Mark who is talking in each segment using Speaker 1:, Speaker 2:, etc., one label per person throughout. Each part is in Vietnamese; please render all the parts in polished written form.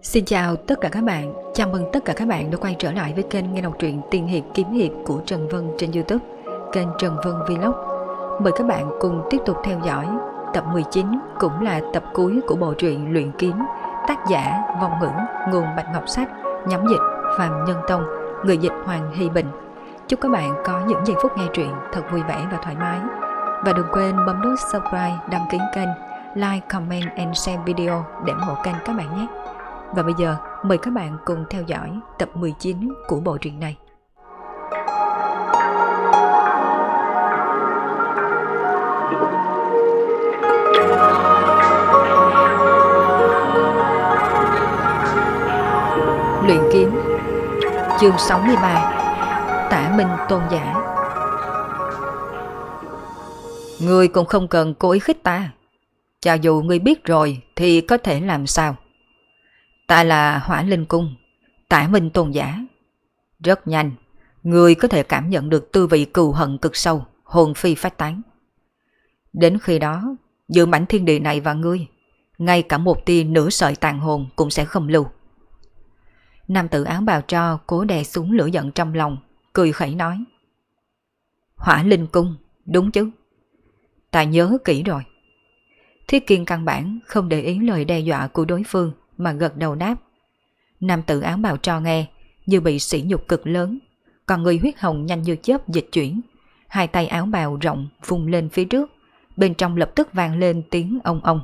Speaker 1: Xin chào tất cả các bạn, chào mừng tất cả các bạn đã quay trở lại với kênh nghe đọc truyện Tiên Hiệp Kiếm Hiệp của Trần Vân trên YouTube, kênh Trần Vân Vlog. Mời các bạn cùng tiếp tục theo dõi tập 19 cũng là tập cuối của bộ truyện Luyện Kiếm, tác giả Vong Ngữ, nguồn Bạch Ngọc Sách, nhóm dịch Phạm Nhân Tông, người dịch Hoàng Hy Bình. Chúc các bạn có những giây phút nghe truyện thật vui vẻ và thoải mái. Và đừng quên bấm nút subscribe, đăng ký kênh, like, comment and share video để ủng hộ kênh các bạn nhé. Và bây giờ mời các bạn cùng theo dõi tập 19 của bộ truyện này. Luyện kiếm, chương 63, Tả Minh Tôn Giả. Ngươi cũng không cần cố ý khích ta. Cho dù ngươi biết rồi thì có thể làm sao? Ta là Hỏa Linh Cung, Tả Minh Tôn Giả. Rất nhanh, ngươi có thể cảm nhận được tư vị cừu hận cực sâu, hồn phi phách tán. Đến khi đó, giữa mảnh thiên địa này và ngươi, ngay cả một tia nửa sợi tàn hồn cũng sẽ không lưu. Nam tử áo bào tro cố đè xuống lửa giận trong lòng, cười khẩy nói: Hỏa Linh Cung, đúng chứ? Ta nhớ kỹ rồi. Thiết Kiên căn bản không để ý lời đe dọa của đối phương mà gật đầu đáp. Nam tử áo bào tro nghe như bị sỉ nhục cực lớn, còn người huyết hồng nhanh như chớp dịch chuyển, hai tay áo bào rộng vung lên phía trước, bên trong lập tức vang lên tiếng ông ông.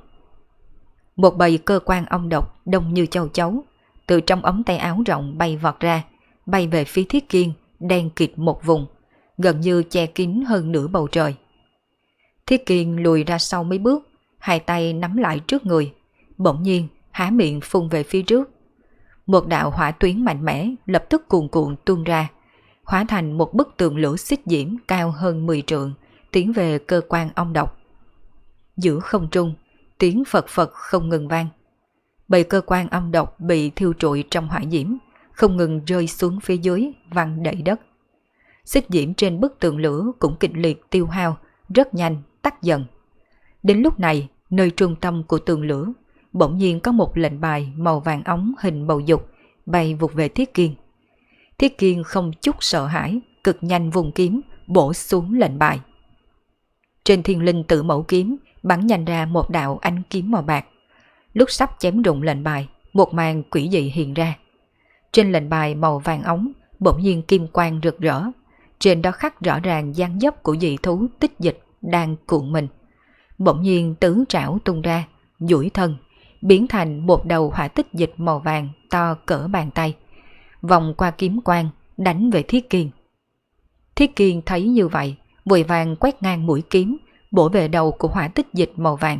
Speaker 1: Một bầy cơ quan ong độc đông như châu chấu từ trong ống tay áo rộng bay vọt ra, bay về phía Thiết Kiên, đen kịt một vùng, gần như che kín hơn nửa bầu trời. Thiết Kiên lùi ra sau mấy bước, hai tay nắm lại trước người, bỗng nhiên há miệng phun về phía trước. Một đạo hỏa tuyến mạnh mẽ lập tức cuồn cuộn tuôn ra, hóa thành một bức tường lửa xích diễm cao hơn 10 trượng, tiến về cơ quan ong độc. Giữa không trung, tiếng phật phật không ngừng vang. Bầy cơ quan ong độc bị thiêu trụi trong hỏa diễm, không ngừng rơi xuống phía dưới, văng đầy đất. Xích diễm trên bức tường lửa cũng kịch liệt tiêu hao, rất nhanh tắt dần. Đến lúc này, nơi trung tâm của tường lửa, bỗng nhiên có một lệnh bài màu vàng óng hình bầu dục bay vụt về Thiết Kiên. Thiết Kiên không chút sợ hãi, cực nhanh vùng kiếm bổ xuống lệnh bài. Trên Thiên Linh Tự Mẫu kiếm bắn nhanh ra một đạo ánh kiếm màu bạc. Lúc sắp chém rụng lệnh bài, một màn quỷ dị hiện ra. Trên lệnh bài màu vàng óng bỗng nhiên kim quang rực rỡ, trên đó khắc rõ ràng dáng dấp của dị thú tích dịch đang cuộn mình. Bỗng nhiên tứ trảo tung ra, duỗi thân, biến thành một đầu hỏa tích dịch màu vàng to cỡ bàn tay, vòng qua kiếm quang đánh về Thiết Kiên. Thiết Kiên thấy như vậy, vội vàng quét ngang mũi kiếm, bổ về đầu của hỏa tích dịch màu vàng.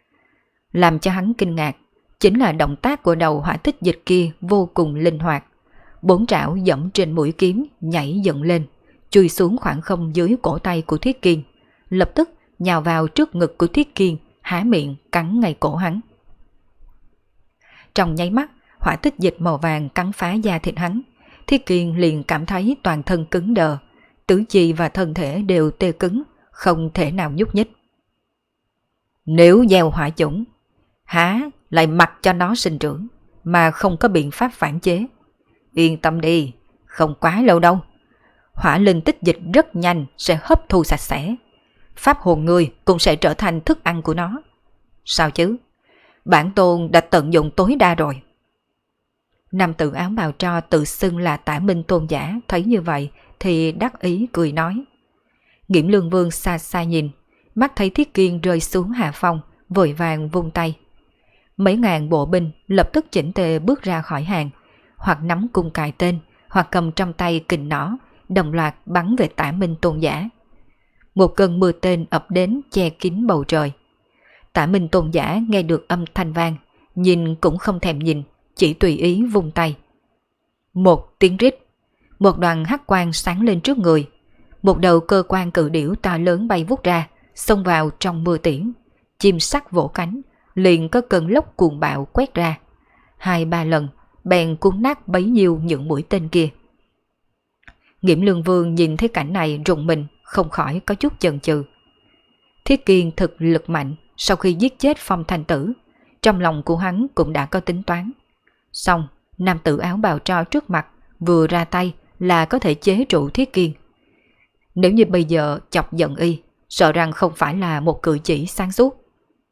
Speaker 1: Làm cho hắn kinh ngạc chính là động tác của đầu hỏa tích dịch kia vô cùng linh hoạt. Bốn trảo dẫm trên mũi kiếm nhảy dựng lên, chui xuống khoảng không dưới cổ tay của Thiết Kiên, lập tức nhào vào trước ngực của Thiết Kiên, há miệng cắn ngay cổ hắn. Trong nháy mắt, hỏa tích dịch màu vàng cắn phá da thịt hắn, Thiết Kiên liền cảm thấy toàn thân cứng đờ, tứ chi và thân thể đều tê cứng, không thể nào nhúc nhích. Nếu gieo hỏa chủng, há lại mặc cho nó sinh trưởng, mà không có biện pháp phản chế. Yên tâm đi, không quá lâu đâu. Hỏa linh tích dịch rất nhanh sẽ hấp thu sạch sẽ. Pháp hồn người cũng sẽ trở thành thức ăn của nó. Sao chứ? Bản tôn đã tận dụng tối đa rồi. Nam tử áo bào tro tự xưng là Tả Minh Tôn Giả thấy như vậy thì đắc ý cười nói. Nghiễm Lương Vương xa xa nhìn, mắt thấy Thiết Kiên rơi xuống hạ phong, vội vàng vung tay. Mấy ngàn bộ binh lập tức chỉnh tề bước ra khỏi hàng, hoặc nắm cung cài tên, hoặc cầm trong tay kình nỏ, đồng loạt bắn về Tả Minh Tôn Giả. Một cơn mưa tên ập đến che kín bầu trời. Tả Minh Tôn Giả nghe được âm thanh vang, nhìn cũng không thèm nhìn, chỉ tùy ý vung tay. Một tiếng rít, một đoàn hắc quang sáng lên trước người. Một đầu cơ quan cự điểu to lớn bay vút ra, xông vào trong mưa tiễn. Chim sắt vỗ cánh, liền có cơn lốc cuồng bạo quét ra. 2-3 lần, bèn cuốn nát bấy nhiêu những mũi tên kia. Nghiễm Lương Vương nhìn thấy cảnh này rùng mình, không khỏi có chút chần chừ. Thiết Kiên thực lực mạnh, sau khi giết chết Phong Thanh Tử, trong lòng của hắn cũng đã có tính toán. Xong, nam tử áo bào tro trước mặt vừa ra tay là có thể chế trụ Thiết Kiên. Nếu như bây giờ chọc giận y, sợ rằng không phải là một cử chỉ sáng suốt.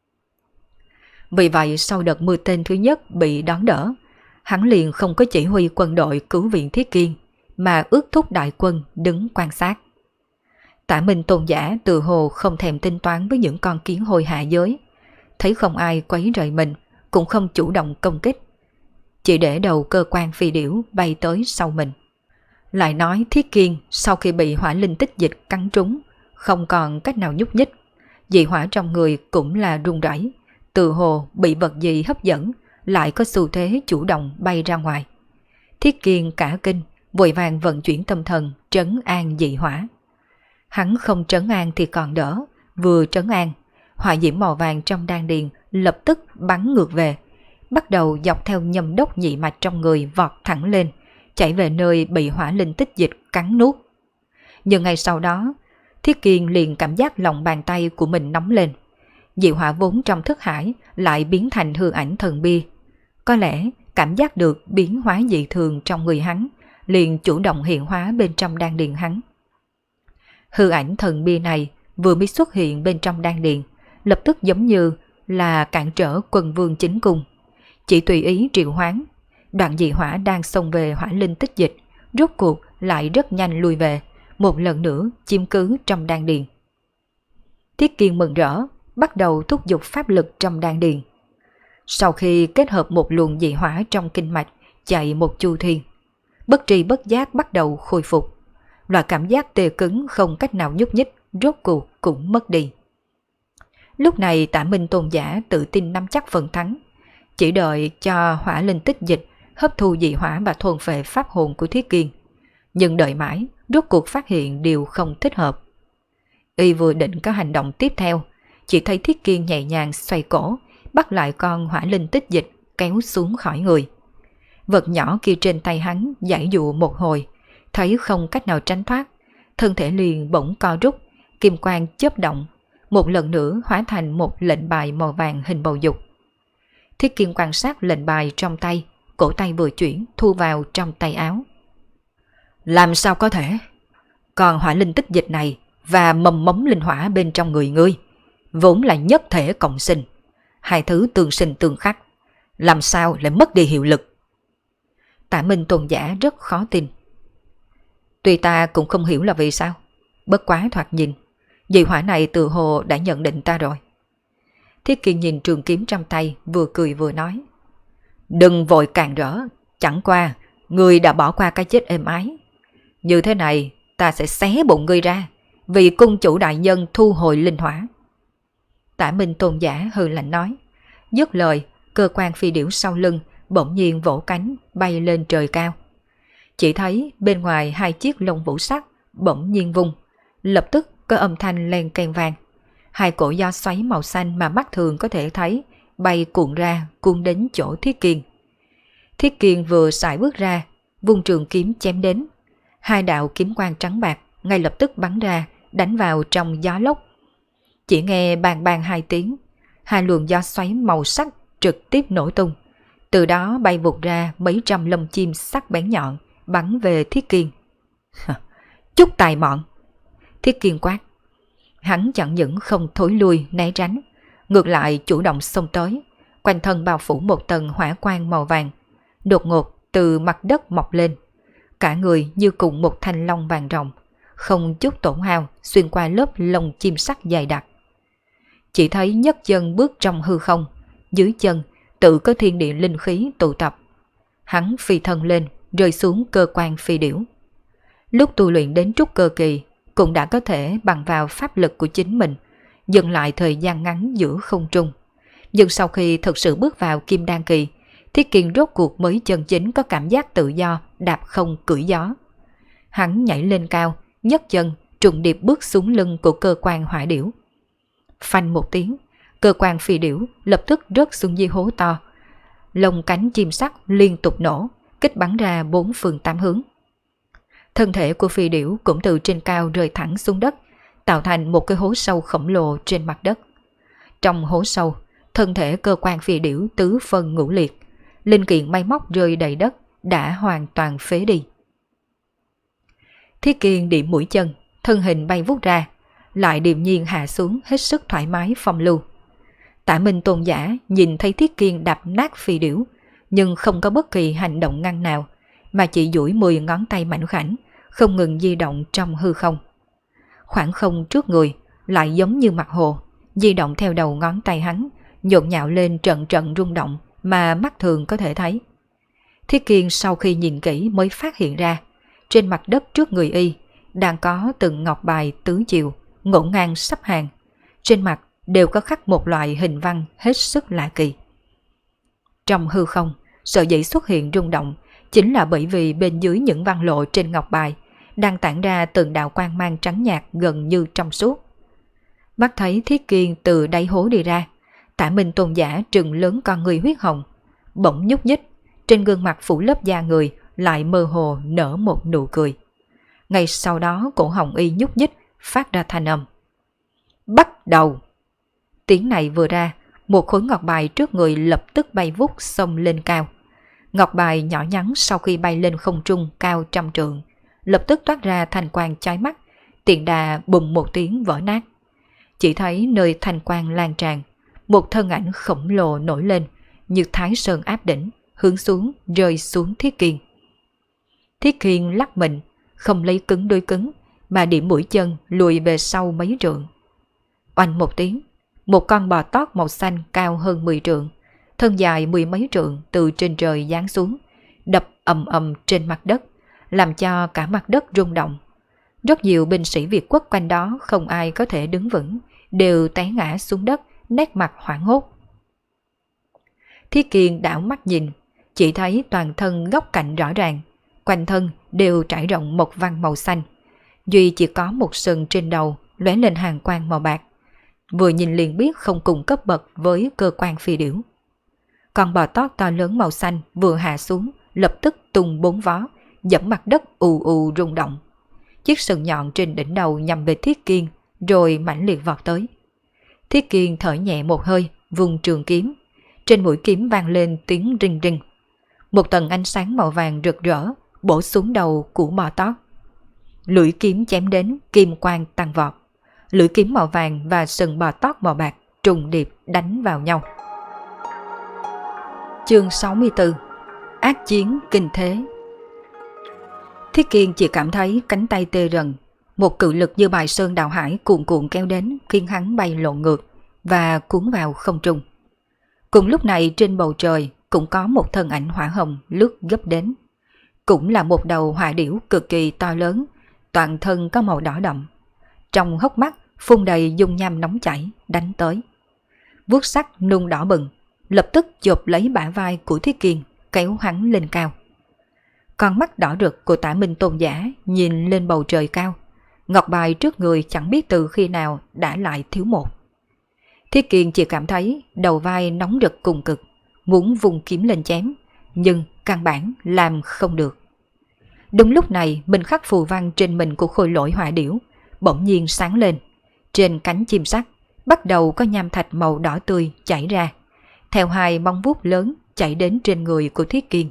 Speaker 1: Vì vậy sau đợt mưa tên thứ nhất bị đón đỡ, hắn liền không có chỉ huy quân đội cứu viện Thiết Kiên, mà ước thúc đại quân đứng quan sát. Tả Minh Tôn giả từ hồ không thèm tính toán với những con kiến hôi hạ giới, thấy không ai quấy rầy mình, cũng không chủ động công kích, chỉ để đầu cơ quan phi điểu bay tới sau mình. Lại nói Thiết Kiên sau khi bị hỏa linh tích dịch cắn trúng, không còn cách nào nhúc nhích, dị hỏa trong người cũng là run rẩy, từ hồ bị vật gì hấp dẫn, lại có xu thế chủ động bay ra ngoài. Thiết Kiên cả kinh, vội vàng vận chuyển tâm thần trấn an dị hỏa. Hắn không trấn an thì còn đỡ, vừa trấn an, hỏa diễm màu vàng trong đan điền lập tức bắn ngược về, bắt đầu dọc theo nhâm đốc nhị mạch trong người vọt thẳng lên, chạy về nơi bị hỏa linh tích dịch cắn nuốt. Nhưng ngay sau đó, Thiết Kiên liền cảm giác lòng bàn tay của mình nóng lên. Dị hỏa vốn trong thức hải lại biến thành hư ảnh thần bi. Có lẽ cảm giác được biến hóa dị thường trong người hắn, liền chủ động hiện hóa bên trong đan điền hắn. Hư ảnh thần bi này vừa mới xuất hiện bên trong đan điền, lập tức giống như là cản trở quân vương chính cung. Chỉ tùy ý triệu hoán, đoạn dị hỏa đang xông về hỏa linh tích dịch, rốt cuộc lại rất nhanh lùi về, một lần nữa chiếm cứ trong đan điền. Thiết Kiên mừng rỡ, bắt đầu thúc giục pháp lực trong đan điền. Sau khi kết hợp một luồng dị hỏa trong kinh mạch chạy một chu thiên, bất tri bất giác bắt đầu khôi phục. Loại cảm giác tê cứng không cách nào nhúc nhích rốt cuộc cũng mất đi. Lúc này Tả Minh Tôn giả tự tin nắm chắc phần thắng, chỉ đợi cho hỏa linh tích dịch hấp thu dị hỏa và thôn phệ pháp hồn của Thiết Kiên. Nhưng đợi mãi, rốt cuộc phát hiện điều không thích hợp. Y vừa định có hành động tiếp theo, chỉ thấy Thiết Kiên nhẹ nhàng xoay cổ, bắt lại con hỏa linh tích dịch kéo xuống khỏi người. Vật nhỏ kia trên tay hắn giãy dụa một hồi, thấy không cách nào tránh thoát, thân thể liền bỗng co rút, kim quang chớp động, một lần nữa hóa thành một lệnh bài màu vàng hình bầu dục. Thiết Kiên quan sát lệnh bài trong tay, cổ tay vừa chuyển thu vào trong tay áo. Làm sao có thể? Còn hỏa linh tích dịch này và mầm mống linh hỏa bên trong người ngươi vốn là nhất thể cộng sinh, hai thứ tương sinh tương khắc, làm sao lại mất đi hiệu lực? Tả Minh Tôn giả rất khó tin. Tuy ta cũng không hiểu là vì sao, bất quá thoạt nhìn, dị hỏa này từ hồ đã nhận định ta rồi. Thiết Kiên nhìn trường kiếm trong tay, vừa cười vừa nói. Đừng vội càng rỡ, chẳng qua, ngươi đã bỏ qua cái chết êm ái. Như thế này, ta sẽ xé bụng ngươi ra, vì cung chủ đại nhân thu hồi linh hỏa. Tả Minh Tôn giả hừ lạnh nói. Dứt lời, cơ quan phi điểu sau lưng bỗng nhiên vỗ cánh bay lên trời cao. Chỉ thấy bên ngoài hai chiếc lông vũ sắc bỗng nhiên vung, lập tức có âm thanh len keng vang. Hai cổ gió xoáy màu xanh mà mắt thường có thể thấy bay cuộn ra cuốn đến chỗ Thiết Kiên. Thiết Kiên vừa sải bước ra, vung trường kiếm chém đến. Hai đạo kiếm quang trắng bạc ngay lập tức bắn ra, đánh vào trong gió lốc. Chỉ nghe bang bang hai tiếng, hai luồng gió xoáy màu sắc trực tiếp nổ tung. Từ đó bay vụt ra mấy trăm lông chim sắc bén nhọn, bắn về Thiết Kiên. Chút tài mọn! Thiết Kiên quát. Hắn chẳng những không thối lui né tránh, ngược lại chủ động xông tới, quanh thân bao phủ một tầng hỏa quang màu vàng, đột ngột từ mặt đất mọc lên. Cả người như cùng một thanh long vàng rồng, không chút tổn hao xuyên qua lớp lông chim sắc dày đặc. Chỉ thấy nhấc chân bước trong hư không, dưới chân tự có thiên địa linh khí tụ tập. Hắn phi thân lên, rơi xuống cơ quan phi điểu. Lúc tu luyện đến trúc cơ kỳ, cũng đã có thể bằng vào pháp lực của chính mình, dừng lại thời gian ngắn giữa không trung. Nhưng sau khi thực sự bước vào kim đan kỳ, Thiết Kiên rốt cuộc mới chân chính có cảm giác tự do, đạp không cưỡi gió. Hắn nhảy lên cao, nhấc chân, trùng điệp bước xuống lưng của cơ quan hỏa điểu. Phanh một tiếng, cơ quan phi điểu lập tức rớt xuống dưới hố to. Lông cánh chim sắc liên tục nổ, kích bắn ra bốn phương tám hướng. Thân thể của phi điểu cũng từ trên cao rơi thẳng xuống đất, tạo thành một cái hố sâu khổng lồ trên mặt đất. Trong hố sâu, thân thể cơ quan phi điểu tứ phân ngũ liệt, linh kiện máy móc rơi đầy đất đã hoàn toàn phế đi. Thiết Kiên điểm mũi chân, thân hình bay vút ra, lại điềm nhiên hạ xuống hết sức thoải mái phong lưu. Tả Minh Tôn giả nhìn thấy Thiết Kiên đạp nát phi điểu, nhưng không có bất kỳ hành động ngăn nào, mà chỉ duỗi 10 ngón tay mảnh khảnh, không ngừng di động trong hư không. Khoảng không trước người lại giống như mặt hồ, di động theo đầu ngón tay hắn, nhộn nhạo lên trận trận rung động mà mắt thường có thể thấy. Thiết Kiên sau khi nhìn kỹ mới phát hiện ra, trên mặt đất trước người y đang có từng ngọc bài tứ chiều, ngổn ngang sắp hàng. Trên mặt đều có khắc một loại hình văn hết sức lạ kỳ. Trong hư không, sở dĩ xuất hiện rung động chính là bởi vì bên dưới những văn lộ trên ngọc bài đang tản ra từng đạo quang mang trắng nhạt gần như trong suốt. Mắt thấy Thiết Kiên từ đáy hố đi ra, Tả Minh Tôn giả trừng lớn con người huyết hồng, bỗng nhúc nhích, trên gương mặt phủ lớp da người lại mơ hồ nở một nụ cười. Ngay sau đó cổ hồng y nhúc nhích, phát ra thanh âm. Bắt đầu! Tiếng này vừa ra, một khối ngọc bài trước người lập tức bay vút xông lên cao. Ngọc bài nhỏ nhắn sau khi bay lên không trung cao trăm trượng, lập tức toát ra thanh quang chói mắt, tiện đà bùng một tiếng vỡ nát. Chỉ thấy nơi thanh quang lan tràn, một thân ảnh khổng lồ nổi lên, như Thái Sơn áp đỉnh, hướng xuống rơi xuống Thiết Kiên. Thiết Kiên lắc mình, không lấy cứng đối cứng, mà điểm mũi chân lùi về sau mấy trượng. Oanh một tiếng, một con bò tót màu xanh cao hơn 10 trượng, thân dài 10 mấy trượng từ trên trời giáng xuống, đập ầm ầm trên mặt đất, làm cho cả mặt đất rung động. Rất nhiều binh sĩ Việt quốc quanh đó không ai có thể đứng vững, đều té ngã xuống đất, nét mặt hoảng hốt. Thiết Kiên đảo mắt nhìn, chỉ thấy toàn thân góc cạnh rõ ràng, quanh thân đều trải rộng một văn màu xanh, duy chỉ có một sừng trên đầu lóe lên hàng quang màu bạc, vừa nhìn liền biết không cùng cấp bậc với cơ quan phi điểu. Con bò tót to lớn màu xanh vừa hạ xuống, lập tức tung 4 vó, dẫm mặt đất ù ù rung động. Chiếc sừng nhọn trên đỉnh đầu nhằm về Thiết Kiên, rồi mãnh liệt vọt tới. Thiết Kiên thở nhẹ một hơi, vùng trường kiếm. Trên mũi kiếm vang lên tiếng rinh rinh. Một tầng ánh sáng màu vàng rực rỡ bổ xuống đầu của bò tót. Lưỡi kiếm chém đến, kim quang tăng vọt. Lưỡi kiếm màu vàng và sừng bò tót màu bạc trùng điệp đánh vào nhau. Chương 64. Ác chiến kinh thế. Thiết Kiên chỉ cảm thấy cánh tay tê rần, một cự lực như bài sơn đào hải cuồn cuộn kéo đến, khiến hắn bay lộn ngược và cuốn vào không trung. Cùng lúc này trên bầu trời cũng có một thân ảnh hỏa hồng lướt gấp đến. Cũng là một đầu hỏa điểu cực kỳ to lớn, toàn thân có màu đỏ đậm. Trong hốc mắt phun đầy dung nham nóng chảy đánh tới. Vuốt sắc nung đỏ bừng, lập tức chộp lấy bả vai của Thiết Kiên, kéo hắn lên cao. Con mắt đỏ rực của Tả Minh Tôn giả nhìn lên bầu trời cao, ngọc bài trước người chẳng biết từ khi nào đã lại thiếu một. Thiết Kiên chỉ cảm thấy đầu vai nóng rực cùng cực, muốn vùng kiếm lên chém, nhưng căn bản làm không được. Đúng lúc này minh khắc phù văn trên mình của khôi lỗi hỏa điểu bỗng nhiên sáng lên. Trên cánh chim sắt bắt đầu có nham thạch màu đỏ tươi chảy ra, theo hai móng vuốt lớn chảy đến trên người của Thiết Kiên.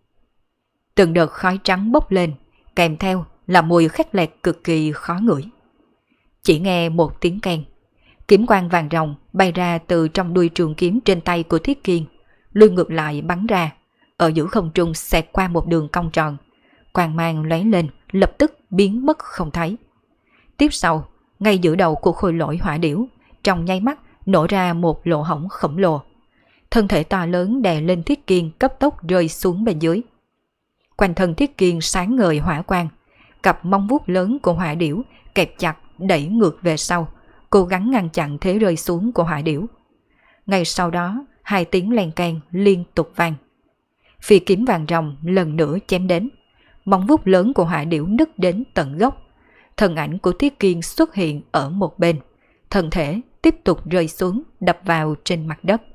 Speaker 1: Từng đợt khói trắng bốc lên, kèm theo là mùi khét lẹt cực kỳ khó ngửi. Chỉ nghe một tiếng keng, kiếm quang vàng ròng bay ra từ trong đuôi trường kiếm trên tay của Thiết Kiên, lui ngược lại bắn ra, ở giữa không trung xẹt qua một đường cong tròn, quang mang lóe lên lập tức biến mất không thấy. Tiếp sau, ngay giữa đầu của khôi lỗi hỏa điểu, trong nháy mắt nổ ra một lỗ hổng khổng lồ. Thân thể to lớn đè lên Thiết Kiên cấp tốc rơi xuống bên dưới. Quanh thân Thiết Kiên sáng ngời hỏa quang, cặp móng vuốt lớn của hỏa điểu kẹp chặt đẩy ngược về sau, cố gắng ngăn chặn thế rơi xuống của hỏa điểu. Ngay sau đó, hai tiếng len keng liên tục vang. Phi kiếm vàng ròng lần nữa chém đến, móng vuốt lớn của hỏa điểu nứt đến tận gốc. Thân ảnh của Thiết Kiên xuất hiện ở một bên, thân thể tiếp tục rơi xuống đập vào trên mặt đất.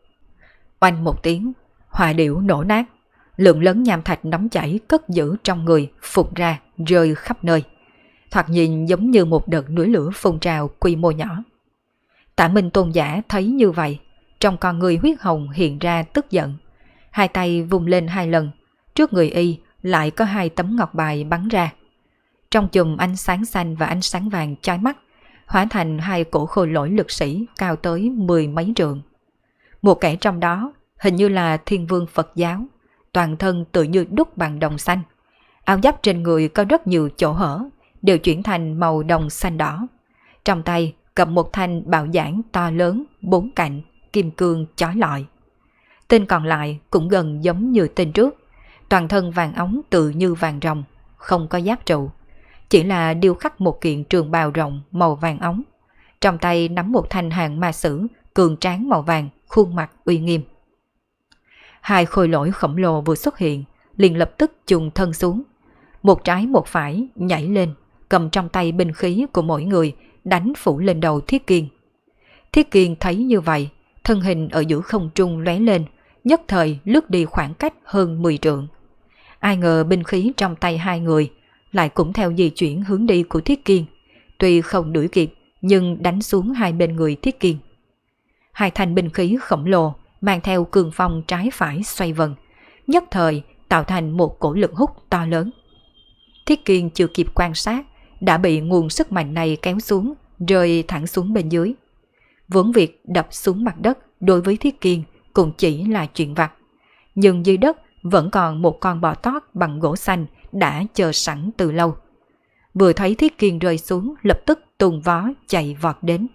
Speaker 1: Oanh một tiếng, hỏa điểu nổ nát, lượng lớn nham thạch nóng chảy cất giữ trong người phụt ra rơi khắp nơi, thoạt nhìn giống như một đợt núi lửa phun trào quy mô nhỏ. Tả Minh Tôn giả thấy như vậy, trong con người huyết hồng hiện ra tức giận. Hai tay vung lên hai lần, trước người y lại có hai tấm ngọc bài bắn ra. Trong chùm ánh sáng xanh và ánh sáng vàng chói mắt, hóa thành hai cổ khôi lỗi lực sĩ cao tới 10 mấy trượng. Một kẻ trong đó hình như là Thiên Vương Phật giáo, toàn thân tự như đúc bằng đồng xanh. Áo giáp trên người có rất nhiều chỗ hở, đều chuyển thành màu đồng xanh đỏ. Trong tay cầm một thanh bạo giảng to lớn, bốn cạnh, kim cương chói lọi. Tên còn lại cũng gần giống như tên trước, toàn thân vàng óng tự như vàng rồng, không có giáp trụ, chỉ là điêu khắc một kiện trường bào rộng màu vàng óng. Trong tay nắm một thanh hàng ma sử cường tráng màu vàng, khuôn mặt uy nghiêm. Hai khôi lỗi khổng lồ vừa xuất hiện, liền lập tức chùng thân xuống. Một trái một phải nhảy lên, cầm trong tay binh khí của mỗi người, đánh phủ lên đầu Thiết Kiên. Thiết Kiên thấy như vậy, thân hình ở giữa không trung lóe lên, nhất thời lướt đi khoảng cách hơn 10 trượng. Ai ngờ binh khí trong tay hai người lại cũng theo di chuyển hướng đi của Thiết Kiên, tuy không đuổi kịp nhưng đánh xuống hai bên người Thiết Kiên. Hai thanh binh khí khổng lồ mang theo cường phong trái phải xoay vần, nhất thời tạo thành một cổ lực hút to lớn. Thiết Kiên chưa kịp quan sát đã bị nguồn sức mạnh này kéo xuống, rơi thẳng xuống bên dưới. Vốn việc đập xuống mặt đất đối với Thiết Kiên cũng chỉ là chuyện vặt, nhưng dưới đất vẫn còn một con bò tót bằng gỗ xanh đã chờ sẵn từ lâu. Vừa thấy Thiết Kiên rơi xuống, lập tức tung vó chạy vọt đến.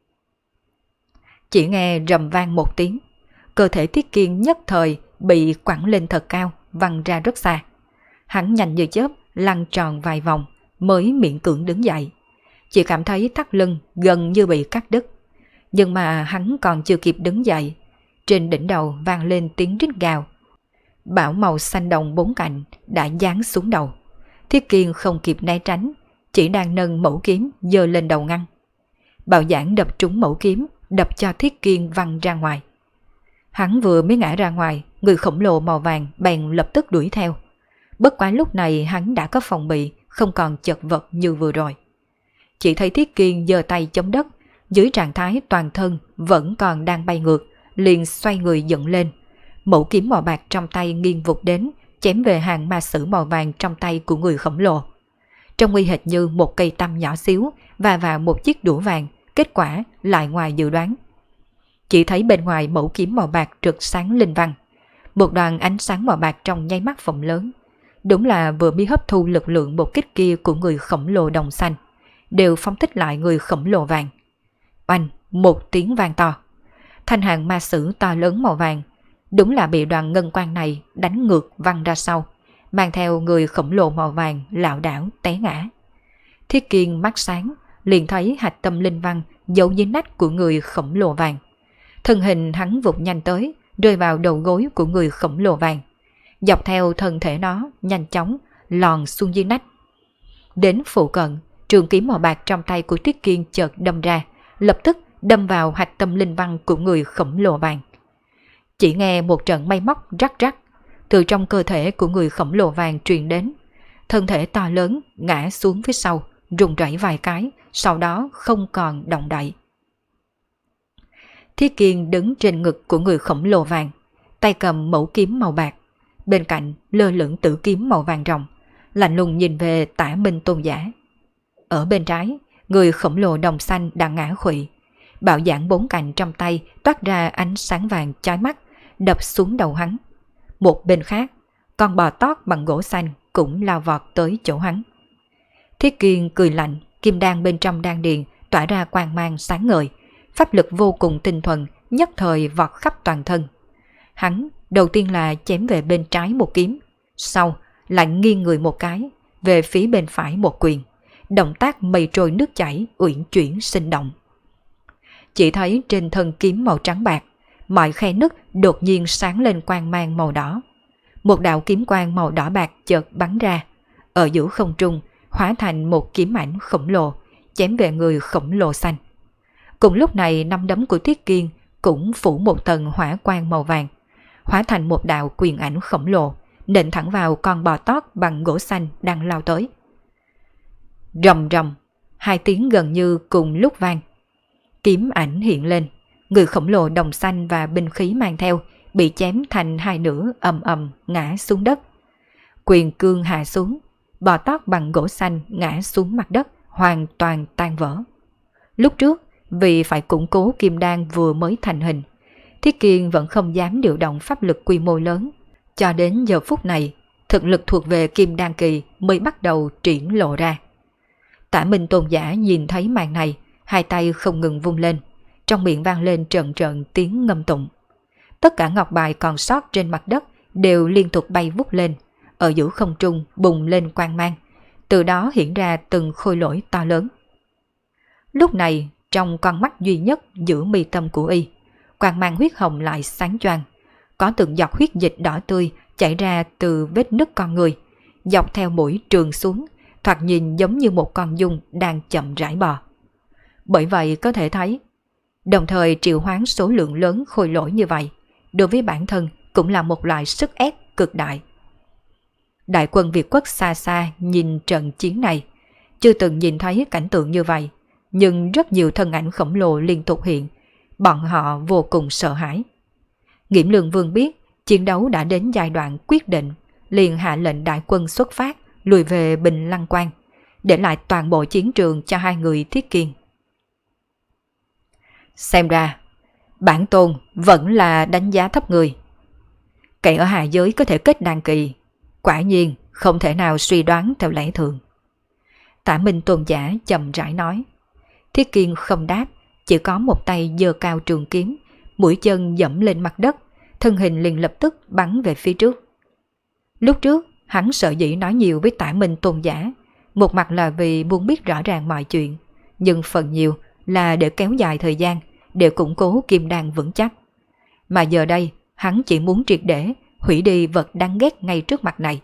Speaker 1: Chỉ nghe rầm vang một tiếng, cơ thể Thiết Kiên nhất thời bị quẳng lên thật cao, văng ra rất xa. Hắn nhanh như chớp lăn tròn vài vòng mới miễn cưỡng đứng dậy, chỉ cảm thấy thắt lưng gần như bị cắt đứt. Nhưng mà hắn còn chưa kịp đứng dậy, trên đỉnh đầu vang lên tiếng rít gào. Bão màu xanh đồng bốn cạnh đã giáng xuống đầu. Thiết Kiên không kịp né tránh, chỉ đang nâng mẩu kiếm giơ lên đầu ngăn. Bạo giảng đập trúng mẩu kiếm, đập cho Thiết Kiên văng ra ngoài. Hắn vừa mới ngã ra ngoài, người khổng lồ màu vàng bèn lập tức đuổi theo. Bất quá lúc này hắn đã có phòng bị, không còn chật vật như vừa rồi. Chỉ thấy Thiết Kiên giơ tay chống đất, dưới trạng thái toàn thân vẫn còn đang bay ngược, liền xoay người dựng lên. Mẩu kiếm màu bạc trong tay nghiêng vụt đến, chém về hàng ma sử màu vàng trong tay của người khổng lồ. Trông uy hệt như một cây tăm nhỏ xíu và vào một chiếc đũa vàng, kết quả lại ngoài dự đoán. Chỉ thấy bên ngoài mẩu kiếm màu bạc rực sáng linh văn, một đoàn ánh sáng màu bạc trong nháy mắt phồng lớn. Đúng là vừa mới hấp thu lực lượng một kích kia của người khổng lồ đồng xanh, đều phóng thích lại người khổng lồ vàng. Oanh, một tiếng vang to. Thanh hàng ma sử to lớn màu vàng đúng là bị đoàn ngân quang này đánh ngược văng ra sau, mang theo người khổng lồ màu vàng lảo đảo té ngã. Thiết Kiên mắt sáng, liền thấy hạch tâm linh văn giấu dưới nách của người khổng lồ vàng. Thân hình hắn vụt nhanh tới, rơi vào đầu gối của người khổng lồ vàng, dọc theo thân thể nó nhanh chóng lòn xuống dưới nách. Đến phụ cận, trường kiếm màu bạc trong tay của Thiết Kiên chợt đâm ra, lập tức đâm vào hạch tâm linh văn của người khổng lồ vàng. Chỉ nghe một trận may móc rắc rắc từ trong cơ thể của người khổng lồ vàng truyền đến. Thân thể to lớn ngã xuống phía sau, rung rẩy vài cái, sau đó không còn động đậy. Thiết Kiên đứng trên ngực của người khổng lồ vàng, tay cầm mẩu kiếm màu bạc, bên cạnh lơ lửng tử kiếm màu vàng ròng, lạnh lùng nhìn về Tả Minh Tôn giả. Ở bên trái, người khổng lồ đồng xanh đang ngã khuỵu, bạo giảng bốn cạnh trong tay toát ra ánh sáng vàng chói mắt, đập xuống đầu hắn. Một bên khác, con bò tót bằng gỗ xanh cũng lao vọt tới chỗ hắn. Thiết Kiên cười lạnh, kim đan bên trong đan điền tỏa ra quang mang sáng ngời, pháp lực vô cùng tinh thuần, nhất thời vọt khắp toàn thân. Hắn đầu tiên là chém về bên trái một kiếm, sau lại nghiêng người một cái, về phía bên phải một quyền. Động tác mây trôi nước chảy, uyển chuyển sinh động. Chỉ thấy trên thân kiếm màu trắng bạc, mọi khe nứt đột nhiên sáng lên quang mang màu đỏ. Một đạo kiếm quang màu đỏ bạc chợt bắn ra, ở giữa không trung hóa thành một kiếm ảnh khổng lồ, chém về người khổng lồ xanh. Cùng lúc này năm đấm của Thiết Kiên cũng phủ một tầng hỏa quang màu vàng, hóa thành một đạo quyền ảnh khổng lồ, nện thẳng vào con bò tót bằng gỗ xanh đang lao tới. Rầm rầm, hai tiếng gần như cùng lúc vang. Kiếm ảnh hiện lên, người khổng lồ đồng xanh và binh khí mang theo bị chém thành hai nửa ầm ầm ngã xuống đất. Quyền cương hạ xuống, bò tót bằng gỗ xanh ngã xuống mặt đất, hoàn toàn tan vỡ. Lúc trước, vì phải củng cố kim đan vừa mới thành hình, Thiết Kiên vẫn không dám điều động pháp lực quy mô lớn. Cho đến giờ phút này, thực lực thuộc về kim đan kỳ mới bắt đầu triển lộ ra. Tả Minh Tôn giả nhìn thấy màn này, hai tay không ngừng vung lên, trong miệng vang lên trận trận tiếng ngâm tụng. Tất cả ngọc bài còn sót trên mặt đất đều liên tục bay vút lên, ở giữa không trung bùng lên quang mang, từ đó hiện ra từng khôi lỗi to lớn. Lúc này, trong con mắt duy nhất giữa mi tâm của y, quang mang huyết hồng lại sáng choang, có từng giọt huyết dịch đỏ tươi chảy ra từ vết nứt con người, dọc theo mũi trường xuống, thoạt nhìn giống như một con giun đang chậm rãi bò. Bởi vậy có thể thấy, đồng thời triệu hoán số lượng lớn khôi lỗi như vậy, đối với bản thân cũng là một loại sức ép cực đại. Đại quân Việt quốc xa xa nhìn trận chiến này, chưa từng nhìn thấy cảnh tượng như vậy, nhưng rất nhiều thân ảnh khổng lồ liên tục hiện, bọn họ vô cùng sợ hãi. Nghiễm Lương Vương biết chiến đấu đã đến giai đoạn quyết định, liền hạ lệnh đại quân xuất phát, lùi về Bình Lăng Quan, để lại toàn bộ chiến trường cho hai người Thiết Kiên. Xem ra, bản tôn vẫn là đánh giá thấp người. Kẻ ở hạ giới có thể kết đan kỳ, quả nhiên không thể nào suy đoán theo lẽ thường. Tả Minh Tôn giả chậm rãi nói. Thiết Kiên không đáp, chỉ có một tay giơ cao trường kiếm, mũi chân dẫm lên mặt đất, thân hình liền lập tức bắn về phía trước. Lúc trước, hắn sợ dĩ nói nhiều với Tả Minh Tôn giả, một mặt là vì muốn biết rõ ràng mọi chuyện, nhưng phần nhiều là để kéo dài thời gian, để củng cố kim đan vững chắc. Mà giờ đây, hắn chỉ muốn triệt để hủy đi vật đáng ghét ngay trước mặt này.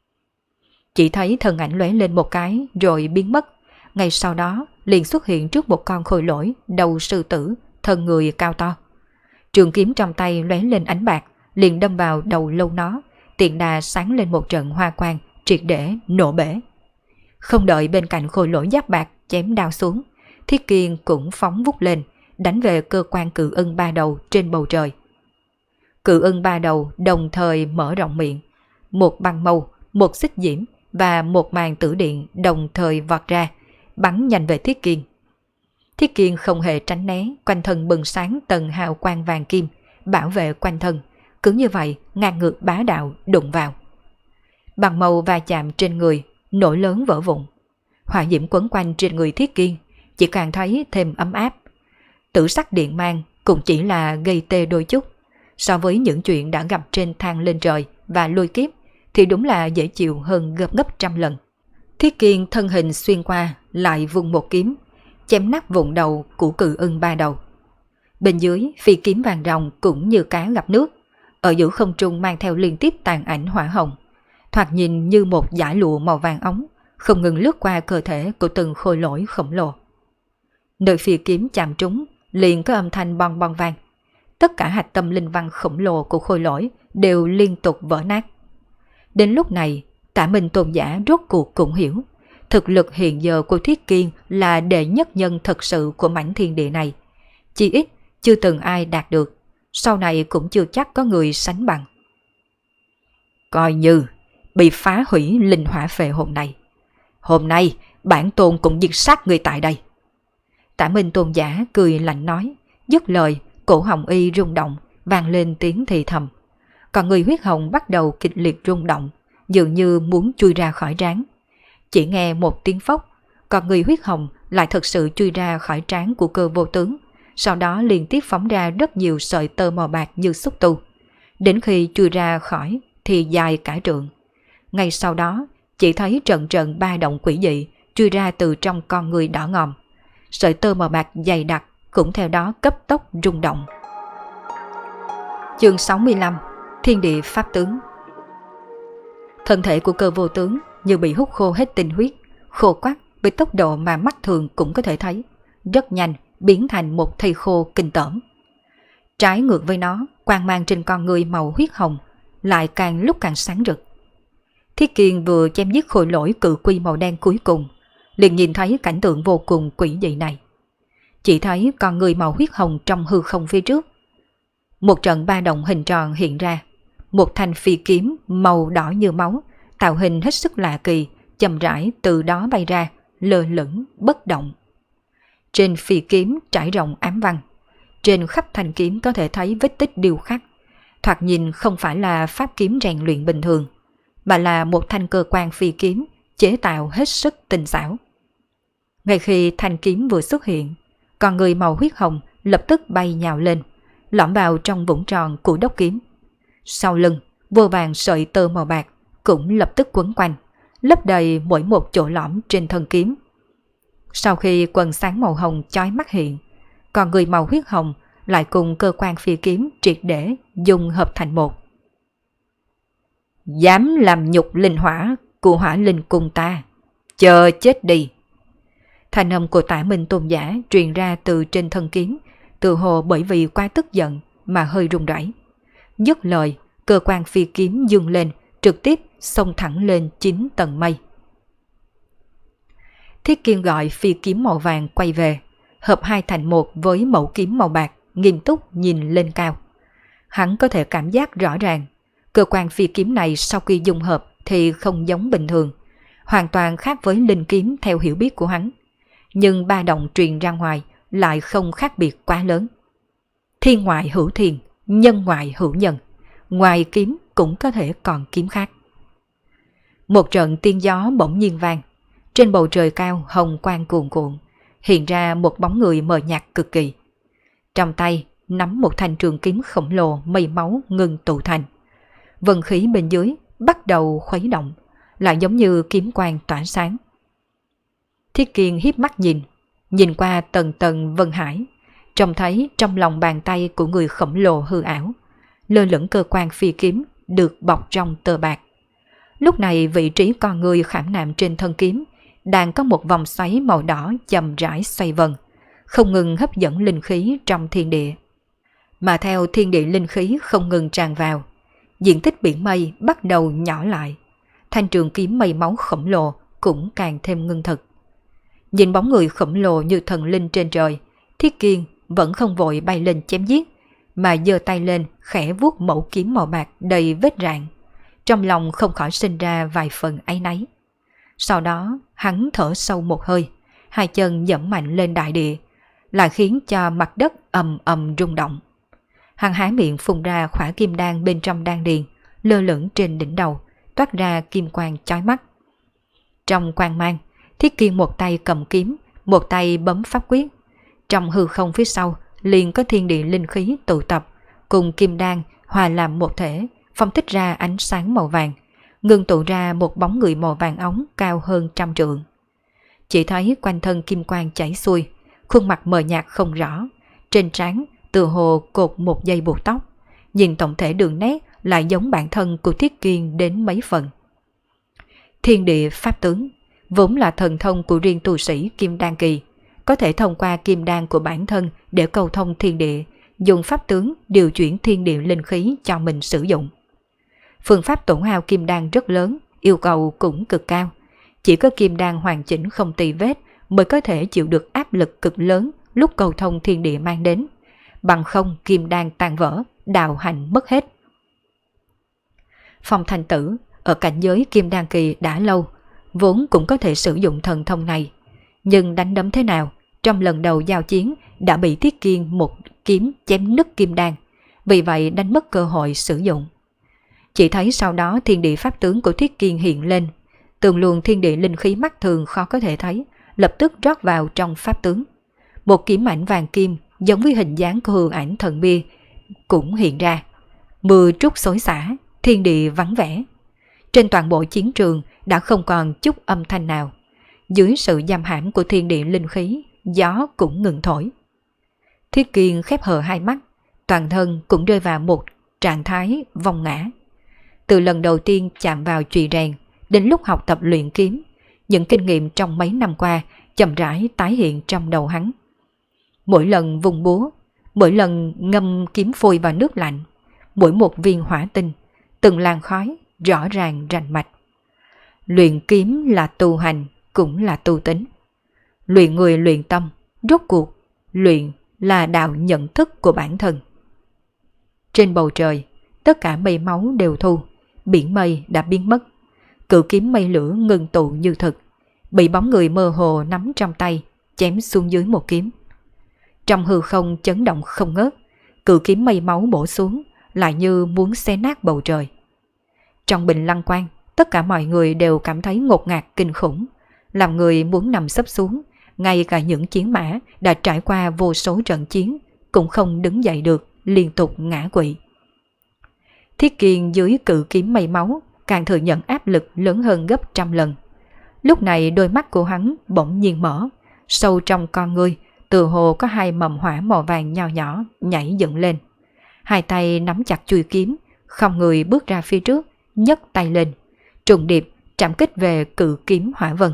Speaker 1: Chỉ thấy thân ảnh lóe lên một cái rồi biến mất, ngay sau đó liền xuất hiện trước một con khôi lỗi đầu sư tử, thân người cao to. Trường kiếm trong tay lóe lên ánh bạc, liền đâm vào đầu lâu nó, tiện đà sáng lên một trận hoa quang, triệt để nổ bể. Không đợi bên cạnh khôi lỗi giáp bạc chém đao xuống, Thiết Kiên cũng phóng vút lên, đánh về cơ quan cự ưng ba đầu trên bầu trời. Cự ưng ba đầu đồng thời mở rộng miệng, một băng mâu, một xích diễm và một màn tử điện đồng thời vọt ra, bắn nhanh về Thiết Kiên. Thiết Kiên không hề tránh né, quanh thân bừng sáng tầng hào quang vàng kim, bảo vệ quanh thân, cứ như vậy ngang ngược bá đạo đụng vào. Băng mâu va chạm trên người, nổi lớn vỡ vụn. Hỏa diễm quấn quanh trên người Thiết Kiên, chỉ càng thấy thêm ấm áp. Tử sắc điện mang cũng chỉ là gây tê đôi chút, so với những chuyện đã gặp trên thang lên trời và lôi kiếp thì đúng là dễ chịu hơn gấp trăm lần. Thiết Kiên thân hình xuyên qua, lại vung một kiếm, chém nát vụn đầu của cự ưng ba đầu. Bên dưới, phi kiếm vàng ròng cũng như cá gặp nước, ở giữa không trung mang theo liên tiếp tàn ảnh hỏa hồng, thoạt nhìn như một dải lụa màu vàng óng, không ngừng lướt qua cơ thể của từng khôi lỗi khổng lồ. Nơi phi kiếm chạm trúng, liền có âm thanh bon bon vang. Tất cả hạch tâm linh văn khổng lồ của khôi lỗi đều liên tục vỡ nát. Đến lúc này, Tả Minh Tôn giả rốt cuộc cũng hiểu, thực lực hiện giờ của Thiết Kiên là đệ nhất nhân thật sự của mảnh thiên địa này. Chỉ ít chưa từng ai đạt được, sau này cũng chưa chắc có người sánh bằng. Coi như bị phá hủy linh hỏa phệ hồn này. Hôm nay bản tôn cũng diệt sát người tại đây. Tả Minh Tôn giả cười lạnh nói, dứt lời, cổ họng y rung động, vang lên tiếng thì thầm. Còn người huyết hồng bắt đầu kịch liệt rung động, dường như muốn chui ra khỏi trán. Chỉ nghe một tiếng phốc, còn người huyết hồng lại thật sự chui ra khỏi trán của Cơ Vô Tướng, sau đó liên tiếp phóng ra rất nhiều sợi tơ màu bạc như xúc tu. Đến khi chui ra khỏi thì dài cả trượng. Ngay sau đó, chỉ thấy trận trận ba động quỷ dị chui ra từ trong con người đỏ ngòm. Sợi tơ màu bạc dày đặc cũng theo đó cấp tốc rung động. Chương 65: Thiên địa pháp tướng. Thân thể của Cơ Vô Tướng như bị hút khô hết tinh huyết, khô quắc với tốc độ mà mắt thường cũng có thể thấy, rất nhanh biến thành một thây khô kinh tởm. Trái ngược với nó, quang mang trên con người màu huyết hồng lại càng lúc càng sáng rực. Thiết Kiên vừa chém giết khôi lỗi cự quy màu đen cuối cùng, liền nhìn thấy cảnh tượng vô cùng quỷ dị này. Chỉ thấy con người màu huyết hồng trong hư không phía trước, Một trận ba động hình tròn hiện ra. Một thanh phi kiếm màu đỏ như máu, tạo hình hết sức lạ kỳ, chậm rãi từ đó bay ra, lơ lửng, bất động. Trên phi kiếm trải rộng ám văn. Trên khắp thanh kiếm có thể thấy vết tích điêu khắc. Thoạt nhìn không phải là pháp kiếm rèn luyện bình thường, mà là một thanh cơ quan phi kiếm chế tạo hết sức tinh xảo. Ngay khi thanh kiếm vừa xuất hiện, con người màu huyết hồng lập tức bay nhào lên, lõm vào trong vũng tròn của đốc kiếm. Sau lưng, vô vàng sợi tơ màu bạc cũng lập tức quấn quanh, lấp đầy mỗi một chỗ lõm trên thân kiếm. Sau khi quần sáng màu hồng chói mắt hiện, còn người màu huyết hồng lại cùng cơ quan phi kiếm triệt để dùng hợp thành một. Dám làm nhục linh hỏa của Hỏa Linh Cung ta, chờ chết đi. Thanh âm của Tả Minh Tôn giả truyền ra từ trên thân kiếm, tự hồ bởi vì quá tức giận mà hơi run rẩy. Dứt lời, cơ quan phi kiếm dương lên, trực tiếp xông thẳng lên 9 tầng mây. Thiết Kiên gọi phi kiếm màu vàng quay về, hợp hai thành một với mẩu kiếm màu bạc, nghiêm túc nhìn lên cao. Hắn có thể cảm giác rõ ràng, cơ quan phi kiếm này sau khi dung hợp thì không giống bình thường, hoàn toàn khác với linh kiếm theo hiểu biết của hắn. Nhưng ba động truyền ra ngoài lại không khác biệt quá lớn. Thiên ngoại hữu thiên, nhân ngoại hữu nhân, ngoài kiếm cũng có thể còn kiếm khác. Một trận tiên gió bỗng nhiên vang, trên bầu trời cao hồng quang cuồn cuộn, hiện ra một bóng người mờ nhạt cực kỳ. Trong tay nắm một thanh trường kiếm khổng lồ mây máu ngưng tụ thành. Vân khí bên dưới bắt đầu khuấy động, lại giống như kiếm quang tỏa sáng. Thiết Kiên hiếp mắt nhìn qua tầng tầng vân hải, trông thấy trong lòng bàn tay của người khổng lồ hư ảo, lơ lửng cơ quan phi kiếm được bọc trong tơ bạc. Lúc này vị trí con người khảm nạm trên thân kiếm đang có một vòng xoáy màu đỏ chậm rãi xoay vần, không ngừng hấp dẫn linh khí trong thiên địa. Mà theo thiên địa linh khí không ngừng tràn vào, diện tích biển mây bắt đầu nhỏ lại, thanh trường kiếm mây máu khổng lồ cũng càng thêm ngưng thực. Nhìn bóng người khổng lồ như thần linh trên trời, Thiết Kiên vẫn không vội bay lên chém giết, mà giơ tay lên khẽ vuốt mẩu kiếm màu bạc đầy vết rạn. Trong lòng không khỏi sinh ra vài phần áy náy. Sau đó hắn thở sâu một hơi, hai chân giẫm mạnh lên đại địa, lại khiến cho mặt đất ầm ầm rung động. Hắn há miệng phun ra khỏa kim đan bên trong đan điền, lơ lửng trên đỉnh đầu, toát ra kim quang chói mắt. Trong quang mang, Thiết Kiên một tay cầm kiếm, một tay bấm pháp quyết. Trong hư không phía sau liền có thiên địa linh khí tụ tập, cùng kim đan hòa làm một thể, phong thích ra ánh sáng màu vàng, ngưng tụ ra một bóng người màu vàng óng cao hơn 100 trượng. Chỉ thấy quanh thân kim quang chảy xuôi, khuôn mặt mờ nhạt không rõ, trên trán tựa hồ cột một dây buộc tóc, nhìn tổng thể đường nét lại giống bản thân của Thiết Kiên đến mấy phần. Thiên địa pháp tướng vốn là thần thông của riêng tu sĩ kim đan kỳ, có thể thông qua kim đan của bản thân để cầu thông thiên địa, dùng pháp tướng điều chuyển thiên địa linh khí cho mình sử dụng. Phương pháp tổn hao kim đan rất lớn, yêu cầu cũng cực cao. Chỉ có kim đan hoàn chỉnh không tì vết mới có thể chịu được áp lực cực lớn lúc cầu thông thiên địa mang đến. Bằng không kim đan tan vỡ, đạo hành mất hết. Phong Thanh Tử ở cảnh giới kim đan kỳ đã lâu, vốn cũng có thể sử dụng thần thông này. Nhưng đánh đấm thế nào, trong lần đầu giao chiến đã bị Thiết Kiên một kiếm chém nứt kim đan, vì vậy đánh mất cơ hội sử dụng. Chỉ thấy sau đó thiên địa pháp tướng của Thiết Kiên hiện lên, từng luồng thiên địa linh khí mắt thường khó có thể thấy, lập tức rót vào trong pháp tướng. Một kiếm ảnh vàng kim giống với hình dáng của hư ảnh thần bia cũng hiện ra. Mưa trút xối xả, thiên địa vắng vẻ. Trên toàn bộ chiến trường đã không còn chút âm thanh nào. Dưới sự giam hãm của thiên địa linh khí, gió cũng ngừng thổi. Thiết Kiên khép hờ hai mắt, toàn thân cũng rơi vào một trạng thái vong ngã. Từ lần đầu tiên chạm vào chùy rèn đến lúc học tập luyện kiếm, những kinh nghiệm trong mấy năm qua chậm rãi tái hiện trong đầu hắn. Mỗi lần vùng búa, mỗi lần ngâm kiếm phôi vào nước lạnh, mỗi một viên hỏa tinh, từng làn khói rõ ràng rành mạch. Luyện kiếm là tu hành, cũng là tu tính. Luyện người luyện tâm, rốt cuộc luyện là đạo nhận thức của bản thân. Trên bầu trời, tất cả mây máu đều thu, biển mây đã biến mất. Cự kiếm mây lửa ngừng tụ như thực, bị bóng người mơ hồ nắm trong tay, chém xuống dưới một kiếm. Trong hư không chấn động không ngớt, cự kiếm mây máu bổ xuống, lại như muốn xé nát bầu trời. Trong bình lăng quang, tất cả mọi người đều cảm thấy ngột ngạt kinh khủng, làm người muốn nằm sấp xuống, ngay cả những chiến mã đã trải qua vô số trận chiến cũng không đứng dậy được, liên tục ngã quỵ. Thiết Kiên dưới cự kiếm mây máu càng thừa nhận áp lực lớn hơn gấp trăm lần. Lúc này đôi mắt của hắn bỗng nhiên mở, sâu trong con ngươi từ hồ có hai mầm hỏa màu vàng nho nhỏ nhảy dựng lên. Hai tay nắm chặt chuôi kiếm, không người bước ra phía trước, nhấc tay lên, trùng điệp trảm kích về cự kiếm hỏa vân.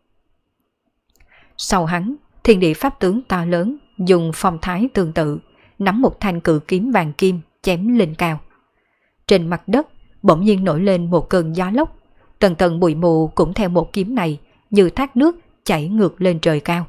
Speaker 1: Sau hắn, thiên địa pháp tướng to lớn dùng phong thái tương tự, nắm một thanh cự kiếm vàng kim chém lên cao. Trên mặt đất bỗng nhiên nổi lên một cơn gió lốc, tầng tầng bụi mù cũng theo một kiếm này như thác nước chảy ngược lên trời cao.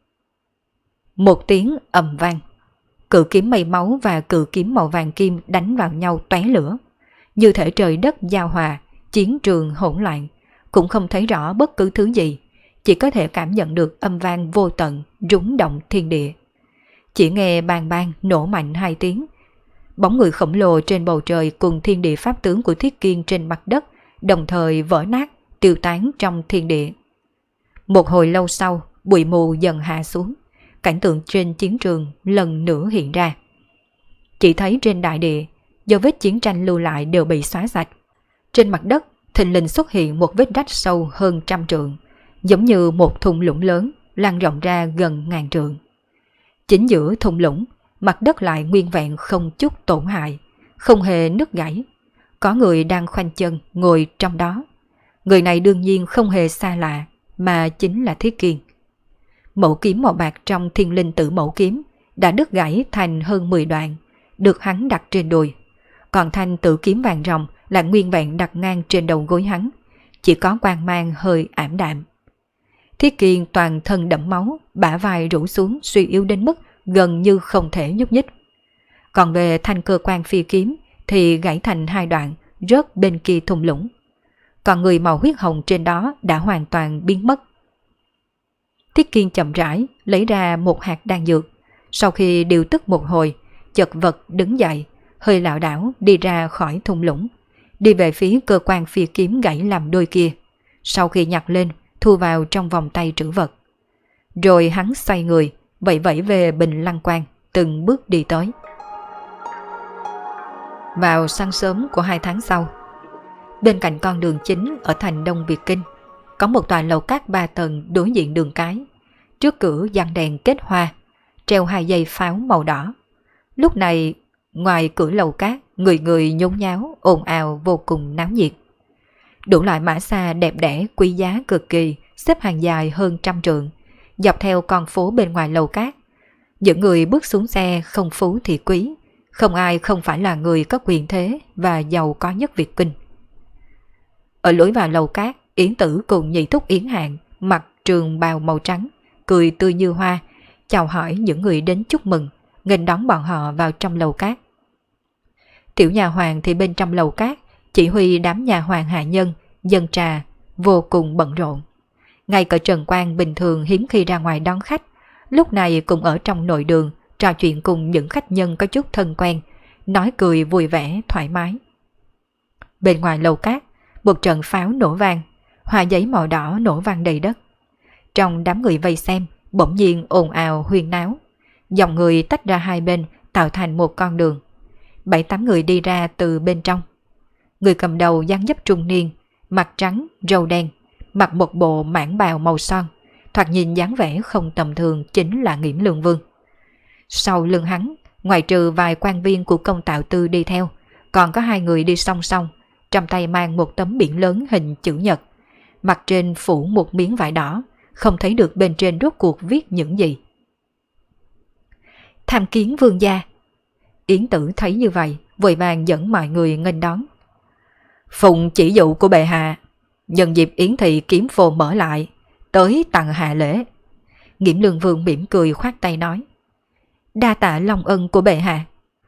Speaker 1: Một tiếng ầm vang, cự kiếm mây máu và cự kiếm màu vàng kim đánh vào nhau tóe lửa, như thể trời đất giao hòa, chiến trường hỗn loạn, cũng không thấy rõ bất cứ thứ gì, chỉ có thể cảm nhận được âm vang vô tận rúng động thiên địa. Chỉ nghe bang bang nổ mạnh hai tiếng, bóng người khổng lồ trên bầu trời cùng thiên địa pháp tướng của Thiết Kiên trên mặt đất đồng thời vỡ nát, tiêu tán trong thiên địa. Một hồi lâu sau, bụi mù dần hạ xuống, cảnh tượng trên chiến trường lần nữa hiện ra. Chỉ thấy trên đại địa, dấu vết chiến tranh lưu lại đều bị xóa sạch. Trên mặt đất, thình lình xuất hiện một vết rách sâu hơn 100 trượng, giống như một thung lũng lớn lan rộng ra gần 1000 trượng. Chính giữa thung lũng, mặt đất lại nguyên vẹn không chút tổn hại, không hề nứt gãy. Có người đang khoanh chân ngồi trong đó. Người này đương nhiên không hề xa lạ, mà chính là Thiết Kiên. Mẫu kiếm màu bạc trong Thiên Linh Tử Mẫu Kiếm đã đứt gãy thành hơn 10 đoạn, được hắn đặt trên đùi. Còn thanh Tử Kiếm vàng ròng là nguyên vẹn đặt ngang trên đầu gối hắn, chỉ có quang mang hơi ảm đạm. Thiết Kiên toàn thân đẫm máu, bả vai rũ xuống suy yếu đến mức gần như không thể nhúc nhích. Còn về thanh cơ quan phi kiếm thì gãy thành hai đoạn, rớt bên kia thung lũng. Còn người màu huyết hồng trên đó đã hoàn toàn biến mất. Thiết Kiên chậm rãi lấy ra một hạt đan dược, sau khi điều tức một hồi, chật vật đứng dậy, hơi lảo đảo đi ra khỏi thung lũng, đi về phía cơ quan phi kiếm gãy làm đôi kia. Sau khi nhặt lên, thu vào trong vòng tay trữ vật. Rồi hắn xoay người, vẫy vẫy về bình lăng quang, từng bước đi tới. Vào sáng sớm của 2 tháng sau, bên cạnh con đường chính ở thành Đông Việt Kinh, có một tòa lầu cát 3 tầng đối diện đường cái. Trước cửa giăng đèn kết hoa, treo 2 dây pháo màu đỏ. Lúc này, ngoài cửa lầu cát, người người nhốn nháo, ồn ào vô cùng náo nhiệt. Đủ loại mã xa đẹp đẽ quý giá cực kỳ, xếp hàng dài hơn 100 trượng, dọc theo con phố bên ngoài lầu cát. Những người bước xuống xe không phú thì quý, không ai không phải là người có quyền thế và giàu có nhất Việt Kinh. Ở lối vào lầu cát, Yến Tử cùng nhị thúc Yến Hạn mặc trường bào màu trắng, cười tươi như hoa, chào hỏi những người đến chúc mừng, nghênh đón bọn họ vào trong lầu cát. Tiểu nhà hoàng thì bên trong lầu cát chỉ huy đám nhà hoàng hạ nhân, dân trà vô cùng bận rộn. Ngay cả Trần Quang bình thường hiếm khi ra ngoài đón khách, lúc này cũng ở trong nội đường trò chuyện cùng những khách nhân có chút thân quen, nói cười vui vẻ thoải mái. Bên ngoài lầu cát, một trận pháo nổ vang, hoa giấy màu đỏ nổ vang đầy đất. Trong đám người vây xem, bỗng nhiên ồn ào huyên náo, dòng người tách ra hai bên tạo thành một con đường. 7-8 người đi ra từ bên trong. Người cầm đầu dáng dấp trung niên, mặt trắng, râu đen, mặc một bộ mãng bào màu son, thoạt nhìn dáng vẻ không tầm thường chính là Nghiễm Lương Vương. Sau lưng hắn, ngoài trừ vài quan viên của Công Tạo Tư đi theo, còn có 2 người đi song song, trong tay mang một tấm biển lớn hình chữ nhật, mặt trên phủ một miếng vải đỏ, không thấy được bên trên rốt cuộc viết những gì. Tham kiến vương gia. Yến Tử thấy như vậy, vội vàng dẫn mọi người nghênh đón. Phụng chỉ dụ của bệ hạ, nhân dịp Yến thị kiếm phô mở lại, tới tặng hạ lễ. Nghiễm Lương Vương mỉm cười khoát tay nói. Đa tạ lòng ân của bệ hạ.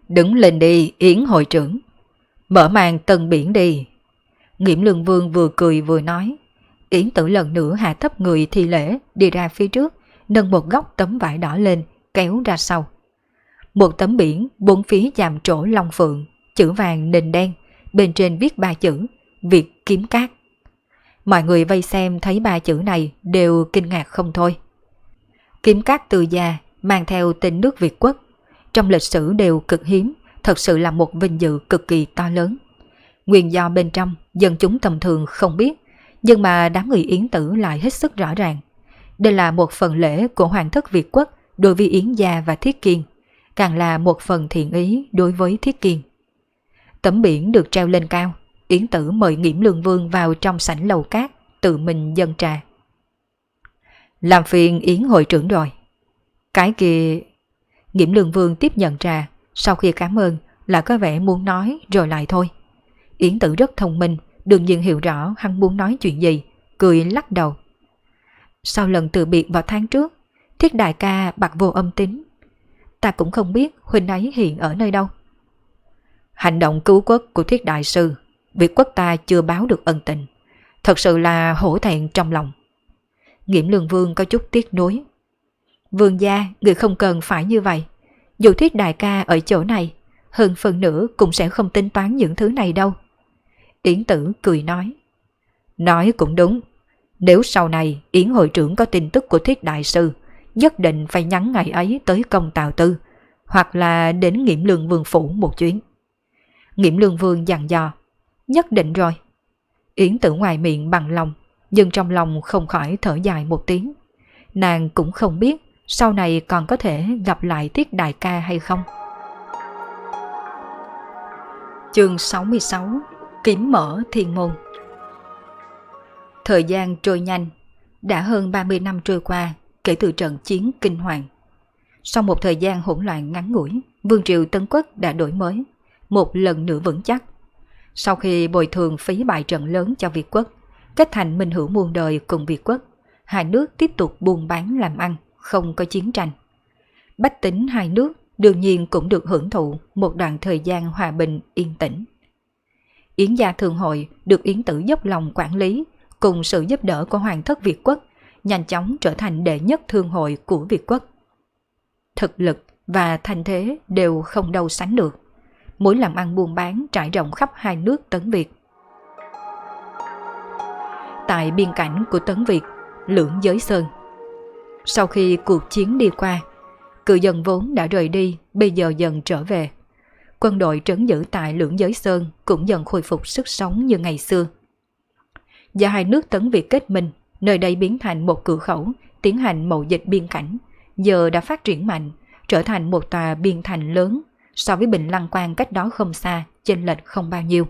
Speaker 1: Đứng lên đi, Yến hội trưởng. Mở màn tân biển đi. Nghiễm Lương Vương vừa cười vừa nói. Yến Tử lần nữa hạ thấp người thi lễ, đi ra phía trước, nâng một góc tấm vải đỏ lên, kéo ra sau. Một tấm biển, bốn phía chạm trổ long phượng, chữ vàng nền đen, bên trên viết 3 chữ, Việt Kiếm Cát. Mọi người vây xem thấy 3 chữ này đều kinh ngạc không thôi. Kiếm Cát từ già, mang theo tên nước Việt quốc, trong lịch sử đều cực hiếm, thật sự là một vinh dự cực kỳ to lớn. Nguyên do bên trong, dân chúng tầm thường không biết, nhưng mà đám người Yến Tử lại hết sức rõ ràng. Đây là một phần lễ của Hoàng thất Việt quốc đối với Yến gia và Thiết Kiên, càng là một phần thiện ý đối với Thiết Kiên. Tấm biển được treo lên cao, Yến Tử mời Nghiễm Lương Vương vào trong sảnh lầu cát, tự mình dâng trà. Làm phiền Yến hội trưởng rồi. Cái kia... Nghiễm Lương Vương tiếp nhận trà, sau khi cảm ơn là có vẻ muốn nói rồi lại thôi. Yến Tử rất thông minh, đương nhiên hiểu rõ hắn muốn nói chuyện gì, cười lắc đầu. Sau lần từ biệt vào tháng trước, Thiết đại ca bạc vô âm tín. Ta cũng không biết huynh ấy hiện ở nơi đâu. Hành động cứu quốc của Thiết đại sư, Việt quốc ta chưa báo được ân tình, thật sự là hổ thẹn trong lòng. Nghiễm Lương Vương có chút tiếc nuối. Vương gia, người không cần phải như vậy. Dù Thiết đại ca ở chỗ này, hơn phần nữa cũng sẽ không tính toán những thứ này đâu. Yến Tử cười nói. Nói cũng đúng. Nếu sau này Yến hội trưởng có tin tức của Thiết đại sư, nhất định phải nhắn ngày ấy tới công Tào Tư, hoặc là đến Nghiễm Lương Vương phủ một chuyến. Nghiễm Lương Vương dặn dò. Nhất định rồi. Yến Tử ngoài miệng bằng lòng, nhưng trong lòng không khỏi thở dài một tiếng. Nàng cũng không biết sau này còn có thể gặp lại Tiết đại ca hay không. Chương 66. Kiếm mở thiên môn. Thời gian trôi nhanh, đã hơn 30 năm trôi qua kể từ trận chiến kinh hoàng. Sau một thời gian hỗn loạn ngắn ngủi, Vương triều Tân Quốc đã đổi mới, một lần nữa vững chắc. Sau khi bồi thường phí bại trận lớn cho Việt quốc, kết thành minh hữu muôn đời cùng Việt quốc, hai nước tiếp tục buôn bán làm ăn, không có chiến tranh. Bách tính hai nước đương nhiên cũng được hưởng thụ một đoạn thời gian hòa bình yên tĩnh. Yến gia thường hội được Yến Tử dốc lòng quản lý, cùng sự giúp đỡ của Hoàng thất Việt quốc, nhanh chóng trở thành đệ nhất thương hội của Việt quốc. Thực lực và thành thế đều không đâu sánh được. Mối làm ăn buôn bán trải rộng khắp hai nước Tấn Việt. Tại biên cảnh của Tấn Việt, Lưỡng Giới Sơn. Sau khi cuộc chiến đi qua, cư dân vốn đã rời đi bây giờ dần trở về. Quân đội trấn giữ tại Lưỡng Giới Sơn cũng dần khôi phục sức sống như ngày xưa. Do hai nước Tấn Việt kết minh, nơi đây biến thành một cửa khẩu tiến hành mậu dịch biên cảnh, giờ đã phát triển mạnh, trở thành một tòa biên thành lớn, so với Bình Lăng Quan cách đó không xa, chênh lệch không bao nhiêu.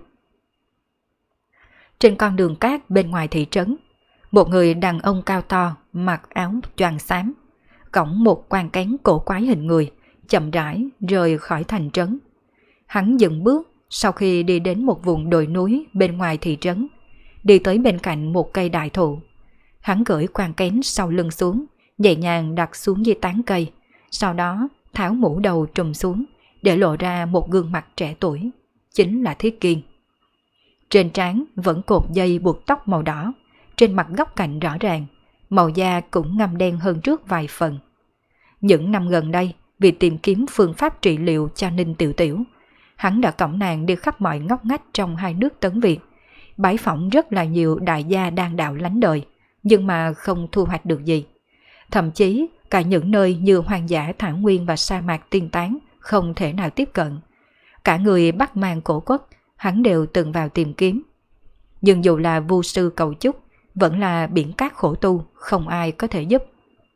Speaker 1: Trên con đường cát bên ngoài thị trấn, một người đàn ông cao to, mặc áo choàng xám, cõng một quan kén cổ quái hình người, chậm rãi rời khỏi thành trấn. Hắn dừng bước sau khi đi đến một vùng đồi núi bên ngoài thị trấn, đi tới bên cạnh một cây đại thụ. Hắn gửi quan kén sau lưng xuống, nhẹ nhàng đặt xuống dưới tán cây, sau đó tháo mũ đầu trùm xuống, để lộ ra một gương mặt trẻ tuổi, chính là Thiết Kiên. Trên trán vẫn cột dây buộc tóc màu đỏ, trên mặt góc cạnh rõ ràng, màu da cũng ngăm đen hơn trước vài phần. Những năm gần đây, vì tìm kiếm phương pháp trị liệu cho Ninh Tiểu Tiểu, hắn đã cõng nàng đi khắp mọi ngóc ngách trong hai nước Tấn Việt, bái phỏng rất là nhiều đại gia đang đạo lánh đời, nhưng mà không thu hoạch được gì. Thậm chí cả những nơi như hoang dã thảo nguyên và sa mạc tiên tán không thể nào tiếp cận. Cả người Bắc Man cổ quốc, hắn đều từng vào tìm kiếm. Nhưng dù là vu sư cầu chúc, vẫn là biển cát khổ tu, không ai có thể giúp.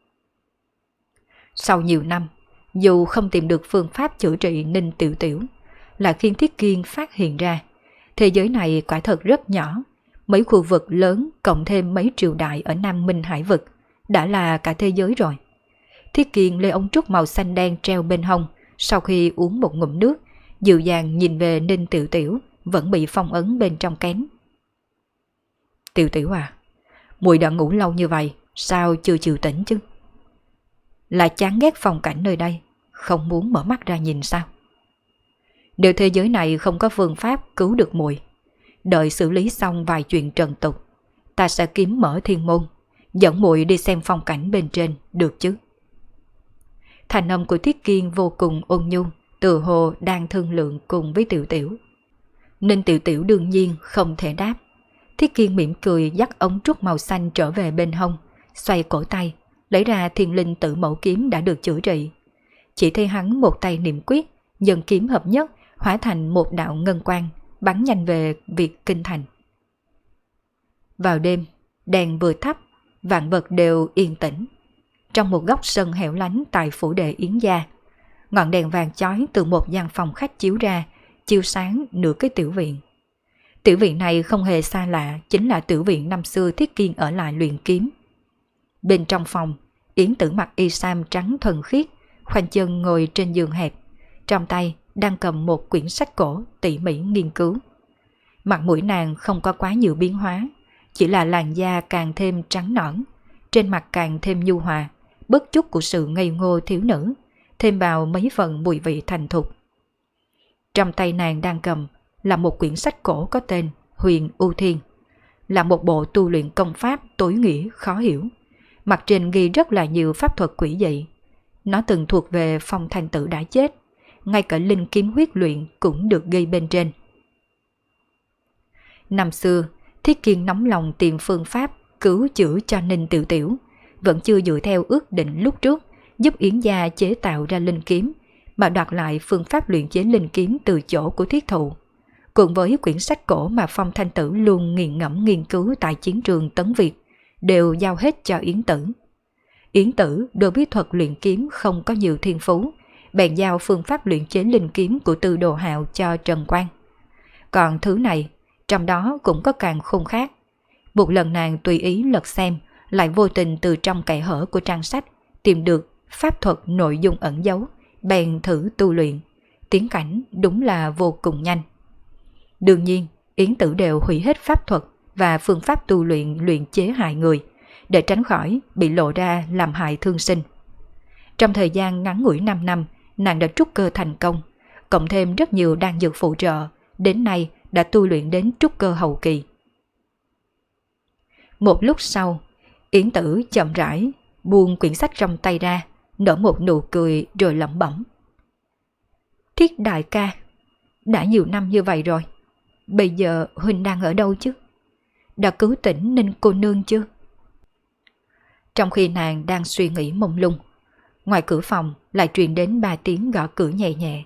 Speaker 1: Sau nhiều năm, dù không tìm được phương pháp chữa trị Ninh Tiểu Tiểu, là khiến Thiết Kiên phát hiện ra, thế giới này quả thật rất nhỏ, mấy khu vực lớn cộng thêm mấy triều đại ở Nam Minh Hải vực, đã là cả thế giới rồi. Thiết Kiên lấy ống trúc màu xanh đen treo bên hông, sau khi uống một ngụm nước, dịu dàng nhìn về Ninh Tiểu Tiểu, vẫn bị phong ấn bên trong kén. Tiểu Tiểu à, muội đã ngủ lâu như vậy, sao chưa chịu tỉnh chứ? Là chán ghét phong cảnh nơi đây, không muốn mở mắt ra nhìn sao? Nếu thế giới này không có phương pháp cứu được muội, đợi xử lý xong vài chuyện trần tục, ta sẽ kiếm mở thiên môn, dẫn muội đi xem phong cảnh bên trên, được chứ? Thanh âm của Thiết Kiên vô cùng ôn nhu, tự hồ đang thương lượng cùng với Tiểu Tiểu. Ninh Tiểu Tiểu đương nhiên không thể đáp. Thiết Kiên mỉm cười dắt ống trúc màu xanh trở về bên hông, xoay cổ tay, lấy ra thiên linh tử mẫu kiếm đã được chữa trị. Chỉ thấy hắn một tay niệm quyết, dần kiếm hợp nhất, hóa thành một đạo ngân quang, bắn nhanh về Việt Kinh Thành. Vào đêm, đèn vừa thắp, vạn vật đều yên tĩnh. Trong một góc sân hẻo lánh tại phủ đệ Yến gia, ngọn đèn vàng chói từ một gian phòng khách chiếu ra, chiếu sáng nửa cái tiểu viện. Tiểu viện này không hề xa lạ, chính là tiểu viện năm xưa Thiết Kiên ở lại luyện kiếm. Bên trong phòng, Yến Tử mặc y sam trắng thuần khiết, khoanh chân ngồi trên giường hẹp, trong tay đang cầm một quyển sách cổ tỉ mỉ nghiên cứu. Mặt mũi nàng không có quá nhiều biến hóa, chỉ là làn da càng thêm trắng nõn, trên mặt càng thêm nhu hòa, bớt chút của sự ngây ngô thiếu nữ, thêm vào mấy phần mùi vị thành thục. Trong tay nàng đang cầm là một quyển sách cổ có tên Huyền U Thiên, là một bộ tu luyện công pháp tối nghĩa khó hiểu. Mặt trên ghi rất là nhiều pháp thuật quỷ dị. Nó từng thuộc về Phong Thanh Tử đã chết, ngay cả linh kiếm huyết luyện cũng được ghi bên trên. Năm xưa, Thiết Kiên nóng lòng tìm phương pháp cứu chữa cho Ninh Tiểu Tiểu, vẫn chưa dựa theo ước định lúc trước, giúp Yến gia chế tạo ra linh kiếm, mà đoạt lại phương pháp luyện chế linh kiếm từ chỗ của Thiết Thụ. Cùng với quyển sách cổ mà Phong Thanh Tử luôn nghiền ngẫm nghiên cứu tại chiến trường Tấn Việt, đều giao hết cho Yến Tử. Yến Tử đối với thuật luyện kiếm không có nhiều thiên phú, bèn giao phương pháp luyện chế linh kiếm của Tư Đồ Hạo cho Trần Quang. Còn thứ này, trong đó cũng có càng khôn khác. Một lần nàng tùy ý lật xem, lại vô tình từ trong kẽ hở của trang sách tìm được pháp thuật nội dung ẩn giấu, bèn thử tu luyện. Tiến cảnh đúng là vô cùng nhanh. Đương nhiên, Yến Tử đều hủy hết pháp thuật và phương pháp tu luyện chế hại người, để tránh khỏi bị lộ ra làm hại thương sinh. Trong thời gian ngắn ngủi 5 năm, nàng đã trúc cơ thành công, cộng thêm rất nhiều đan dược phụ trợ, đến nay đã tu luyện đến trúc cơ hậu kỳ. Một lúc sau, Yến Tử chậm rãi buông quyển sách trong tay ra, nở một nụ cười rồi lẩm bẩm. Thiết đại ca, đã nhiều năm như vậy rồi, bây giờ huynh đang ở đâu chứ? Đã cứu tỉnh Ninh cô nương chưa? Trong khi nàng đang suy nghĩ mông lung, ngoài cửa phòng lại truyền đến 3 tiếng gõ cửa nhẹ nhẹ.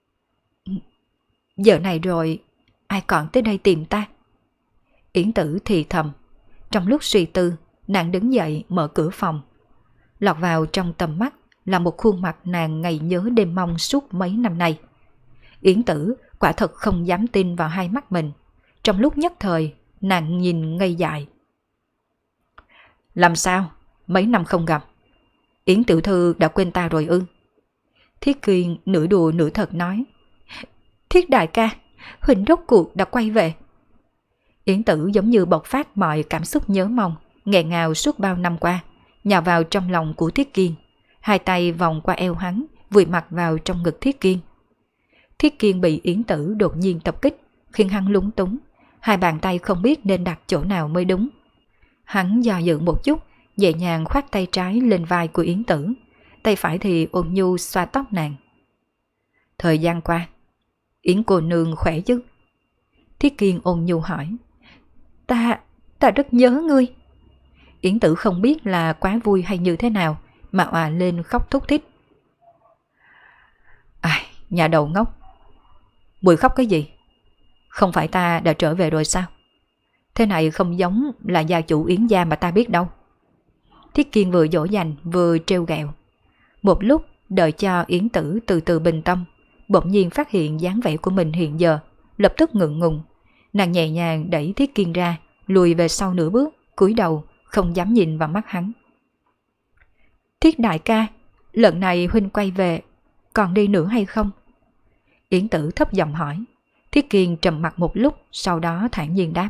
Speaker 1: Giờ này rồi, ai còn tới đây tìm ta? Yến Tử thì thầm. Trong lúc suy tư, nàng đứng dậy mở cửa phòng. Lọt vào trong tầm mắt là một khuôn mặt nàng ngày nhớ đêm mong suốt mấy năm nay. Yến Tử quả thật không dám tin vào hai mắt mình. Trong lúc nhất thời, nàng nhìn ngây dại. Làm sao? Mấy năm không gặp, Yến tiểu thư đã quên ta rồi ư? Thiết Kiên nửa đùa nửa thật nói. Thiết đại ca, huynh rốt cuộc đã quay về. Yến Tử giống như bộc phát mọi cảm xúc nhớ mong, nghẹn ngào suốt bao năm qua, nhào vào trong lòng của Thiết Kiên, hai tay vòng qua eo hắn, vùi mặt vào trong ngực Thiết Kiên. Thiết Kiên bị Yến Tử đột nhiên tập kích, khiến hắn lúng túng, hai bàn tay không biết nên đặt chỗ nào mới đúng. Hắn do dự một chút, nhẹ nhàng khoác tay trái lên vai của Yến Tử, tay phải thì ôn nhu xoa tóc nàng. Thời gian qua, Yến cô nương khỏe chứ? Thiết Kiên ôn nhu hỏi. Ta rất nhớ ngươi. Yến Tử không biết là quá vui hay như thế nào mà òa lên khóc thút thít. Ai, nhà đầu ngốc, muội khóc cái gì? Không phải ta đã trở về rồi sao? Thế này không giống là gia chủ Yến gia mà ta biết đâu. Thiết Kiên vừa dỗ dành vừa trêu ghẹo. Một lúc đợi cho Yến Tử từ từ bình tâm, bỗng nhiên phát hiện dáng vẻ của mình hiện giờ, lập tức ngượng ngùng. Nàng nhẹ nhàng đẩy Thiết Kiên ra, lùi về sau nửa bước, cúi đầu không dám nhìn vào mắt hắn. Thiết đại ca, lần này huynh quay về còn đi nữa hay không? Yến Tử thấp giọng hỏi. Thiết Kiên trầm mặt một lúc, sau đó thản nhiên đáp.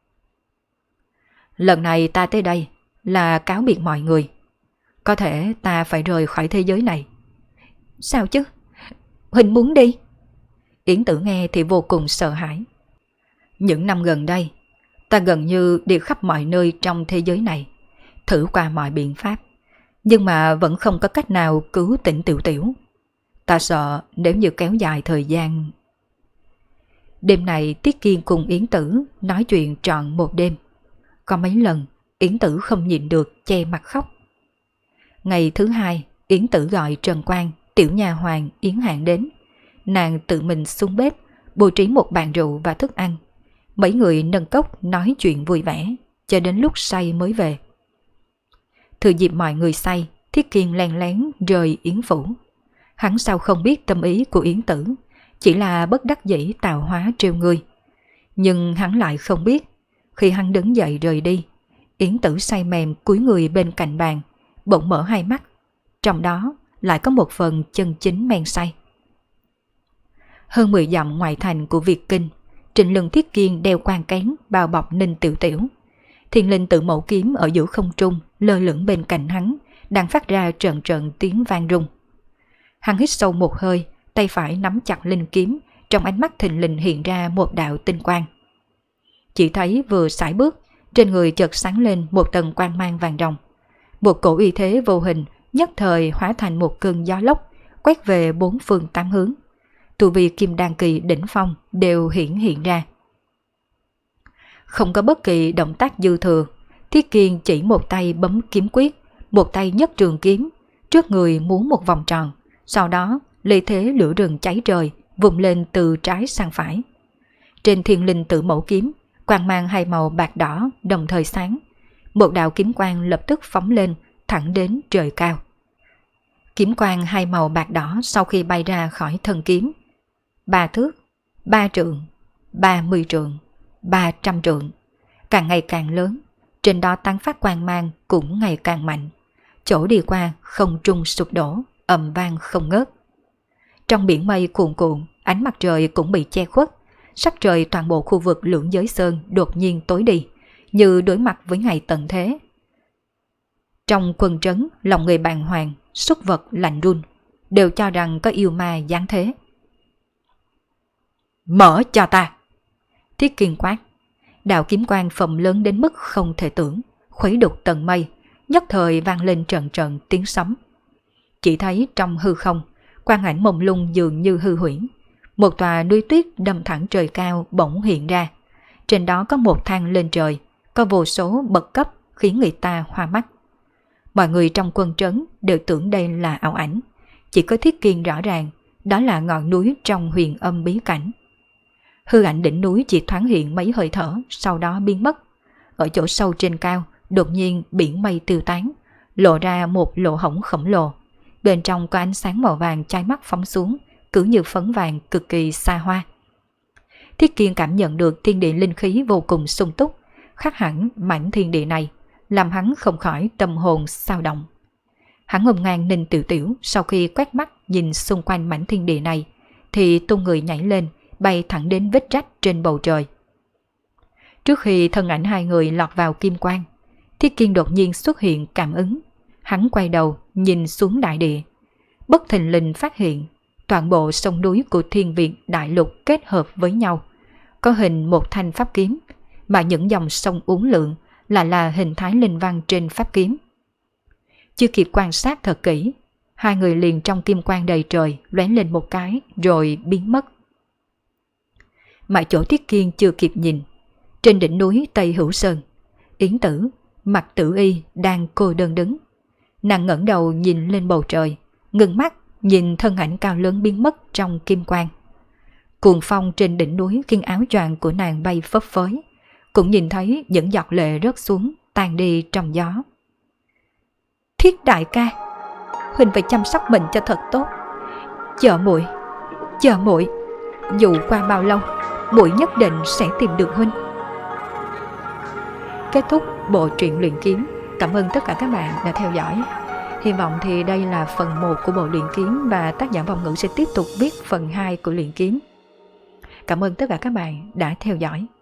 Speaker 1: Lần này ta tới đây là cáo biệt mọi người. Có thể ta phải rời khỏi thế giới này. Sao chứ? Huynh muốn đi? Yến Tử nghe thì vô cùng sợ hãi. Những năm gần đây, ta gần như đi khắp mọi nơi trong thế giới này, thử qua mọi biện pháp, nhưng mà vẫn không có cách nào cứu tỉnh Tiểu Tiểu. Ta sợ nếu như kéo dài thời gian. Đêm này Tiết Kiên cùng Yến Tử nói chuyện trọn một đêm. Có mấy lần Yến Tử không nhịn được che mặt khóc. Ngày thứ hai, Yến Tử gọi Trần Quang, tiểu nha hoàn Yến Hạn đến. Nàng tự mình xuống bếp, bố trí một bàn rượu và thức ăn. Mấy người nâng cốc nói chuyện vui vẻ, cho đến lúc say mới về. Thừa dịp mọi người say, Thiết Kiên len lén rời Yến phủ. Hắn sao không biết tâm ý của Yến Tử, chỉ là bất đắc dĩ tạo hóa trêu người. Nhưng hắn lại không biết, khi hắn đứng dậy rời đi, Yến Tử say mềm cúi người bên cạnh bàn, bỗng mở hai mắt, trong đó lại có một phần chân chính men say. Hơn 10 dặm ngoài thành của Việt Kinh, trên lưng Thiết Kiên đeo quan kén bao bọc Ninh Tiểu Tiểu. Thiên linh tự mẫu kiếm ở giữa không trung lơ lửng bên cạnh hắn, đang phát ra trận trận tiếng vang rung. Hắn hít sâu một hơi, tay phải nắm chặt linh kiếm, trong ánh mắt thình lình hiện ra một đạo tinh quang. Chỉ thấy vừa sải bước, trên người chợt sáng lên một tầng quang mang vàng ròng. Một cổ uy thế vô hình nhất thời hóa thành một cơn gió lốc, quét về bốn phương tám hướng. Tu vi Kim Đan kỳ đỉnh phong đều hiện ra. Không có bất kỳ động tác dư thừa, Thiết Kiên chỉ một tay bấm kiếm quyết, một tay nhấc trường kiếm, trước người múa một vòng tròn, sau đó lấy thế lửa rừng cháy trời, vùng lên từ trái sang phải. Trên thiên linh tự mẫu kiếm, quang mang hai màu bạc đỏ đồng thời sáng, một đạo kiếm quang lập tức phóng lên, thẳng đến trời cao. Kiếm quang hai màu bạc đỏ sau khi bay ra khỏi thân kiếm, 3 thước, 3 trượng, 30 trượng, 300 trượng, càng ngày càng lớn, trên đó tán phát quang mang cũng ngày càng mạnh. Chỗ đi qua không trung sụp đổ, ầm vang không ngớt. Trong biển mây cuồn cuộn, ánh mặt trời cũng bị che khuất, sắc trời toàn bộ khu vực Lưỡng Giới Sơn đột nhiên tối đi, như đối mặt với ngày tận thế. Trong quân trấn, lòng người bàng hoàng, súc vật lạnh run, đều cho rằng có yêu ma giáng thế. Mở cho ta! Thiết Kiên quát. Đạo kiếm quang phồng lớn đến mức không thể tưởng, khuấy đục tầng mây, nhất thời vang lên trận trận tiếng sấm. Chỉ thấy trong hư không, quang ảnh mông lung dường như hư huyễn. Một tòa núi tuyết đâm thẳng trời cao bỗng hiện ra. Trên đó có một thang lên trời, có vô số bậc cấp khiến người ta hoa mắt. Mọi người trong quân trấn đều tưởng đây là ảo ảnh. Chỉ có Thiết Kiên rõ ràng, đó là ngọn núi trong huyền âm bí cảnh. Hư ảnh đỉnh núi chỉ thoáng hiện mấy hơi thở, sau đó biến mất. Ở chỗ sâu trên cao, đột nhiên biển mây tiêu tán, lộ ra một lỗ hổng khổng lồ. Bên trong có ánh sáng màu vàng chói mắt phóng xuống, cứ như phấn vàng cực kỳ xa hoa. Thiết Kiên cảm nhận được thiên địa linh khí vô cùng sung túc, khác hẳn mảnh thiên địa này, làm hắn không khỏi tâm hồn xao động. Hắn ôm ngang Ninh Tiểu Tiểu, sau khi quét mắt nhìn xung quanh mảnh thiên địa này, thì tung người nhảy lên, bay thẳng đến vết rách trên bầu trời. Trước khi thân ảnh hai người lọt vào kim quang, Thiết Kiên đột nhiên xuất hiện cảm ứng. Hắn quay đầu nhìn xuống đại địa, bất thình lình phát hiện toàn bộ sông núi của Thiên Việt đại lục kết hợp với nhau, có hình một thanh pháp kiếm, mà những dòng sông uốn lượn là hình thái linh văn trên pháp kiếm. Chưa kịp quan sát thật kỹ, hai người liền trong kim quang đầy trời lóe lên một cái rồi biến mất. Mà chỗ Thiết Kiên chưa kịp nhìn, trên đỉnh núi Tây Hữu Sơn, Yến Tử, Mặc Tử Y đang cô đơn đứng. Nàng ngẩng đầu nhìn lên bầu trời, ngừng mắt nhìn thân ảnh cao lớn biến mất trong kim quang. Cuồng phong trên đỉnh núi khiến áo choàng của nàng bay phấp phới, cũng nhìn thấy những giọt lệ rớt xuống tan đi trong gió. Thiết đại ca, huynh phải chăm sóc mình cho thật tốt. Chờ muội, dù qua bao lâu, muội nhất định sẽ tìm được huynh. Kết thúc bộ truyện luyện kiếm. Cảm ơn tất cả các bạn đã theo dõi. Hy vọng thì đây là phần 1 của bộ luyện kiếm và tác giả Vong Ngữ sẽ tiếp tục viết phần 2 của luyện kiếm. Cảm ơn tất cả các bạn đã theo dõi.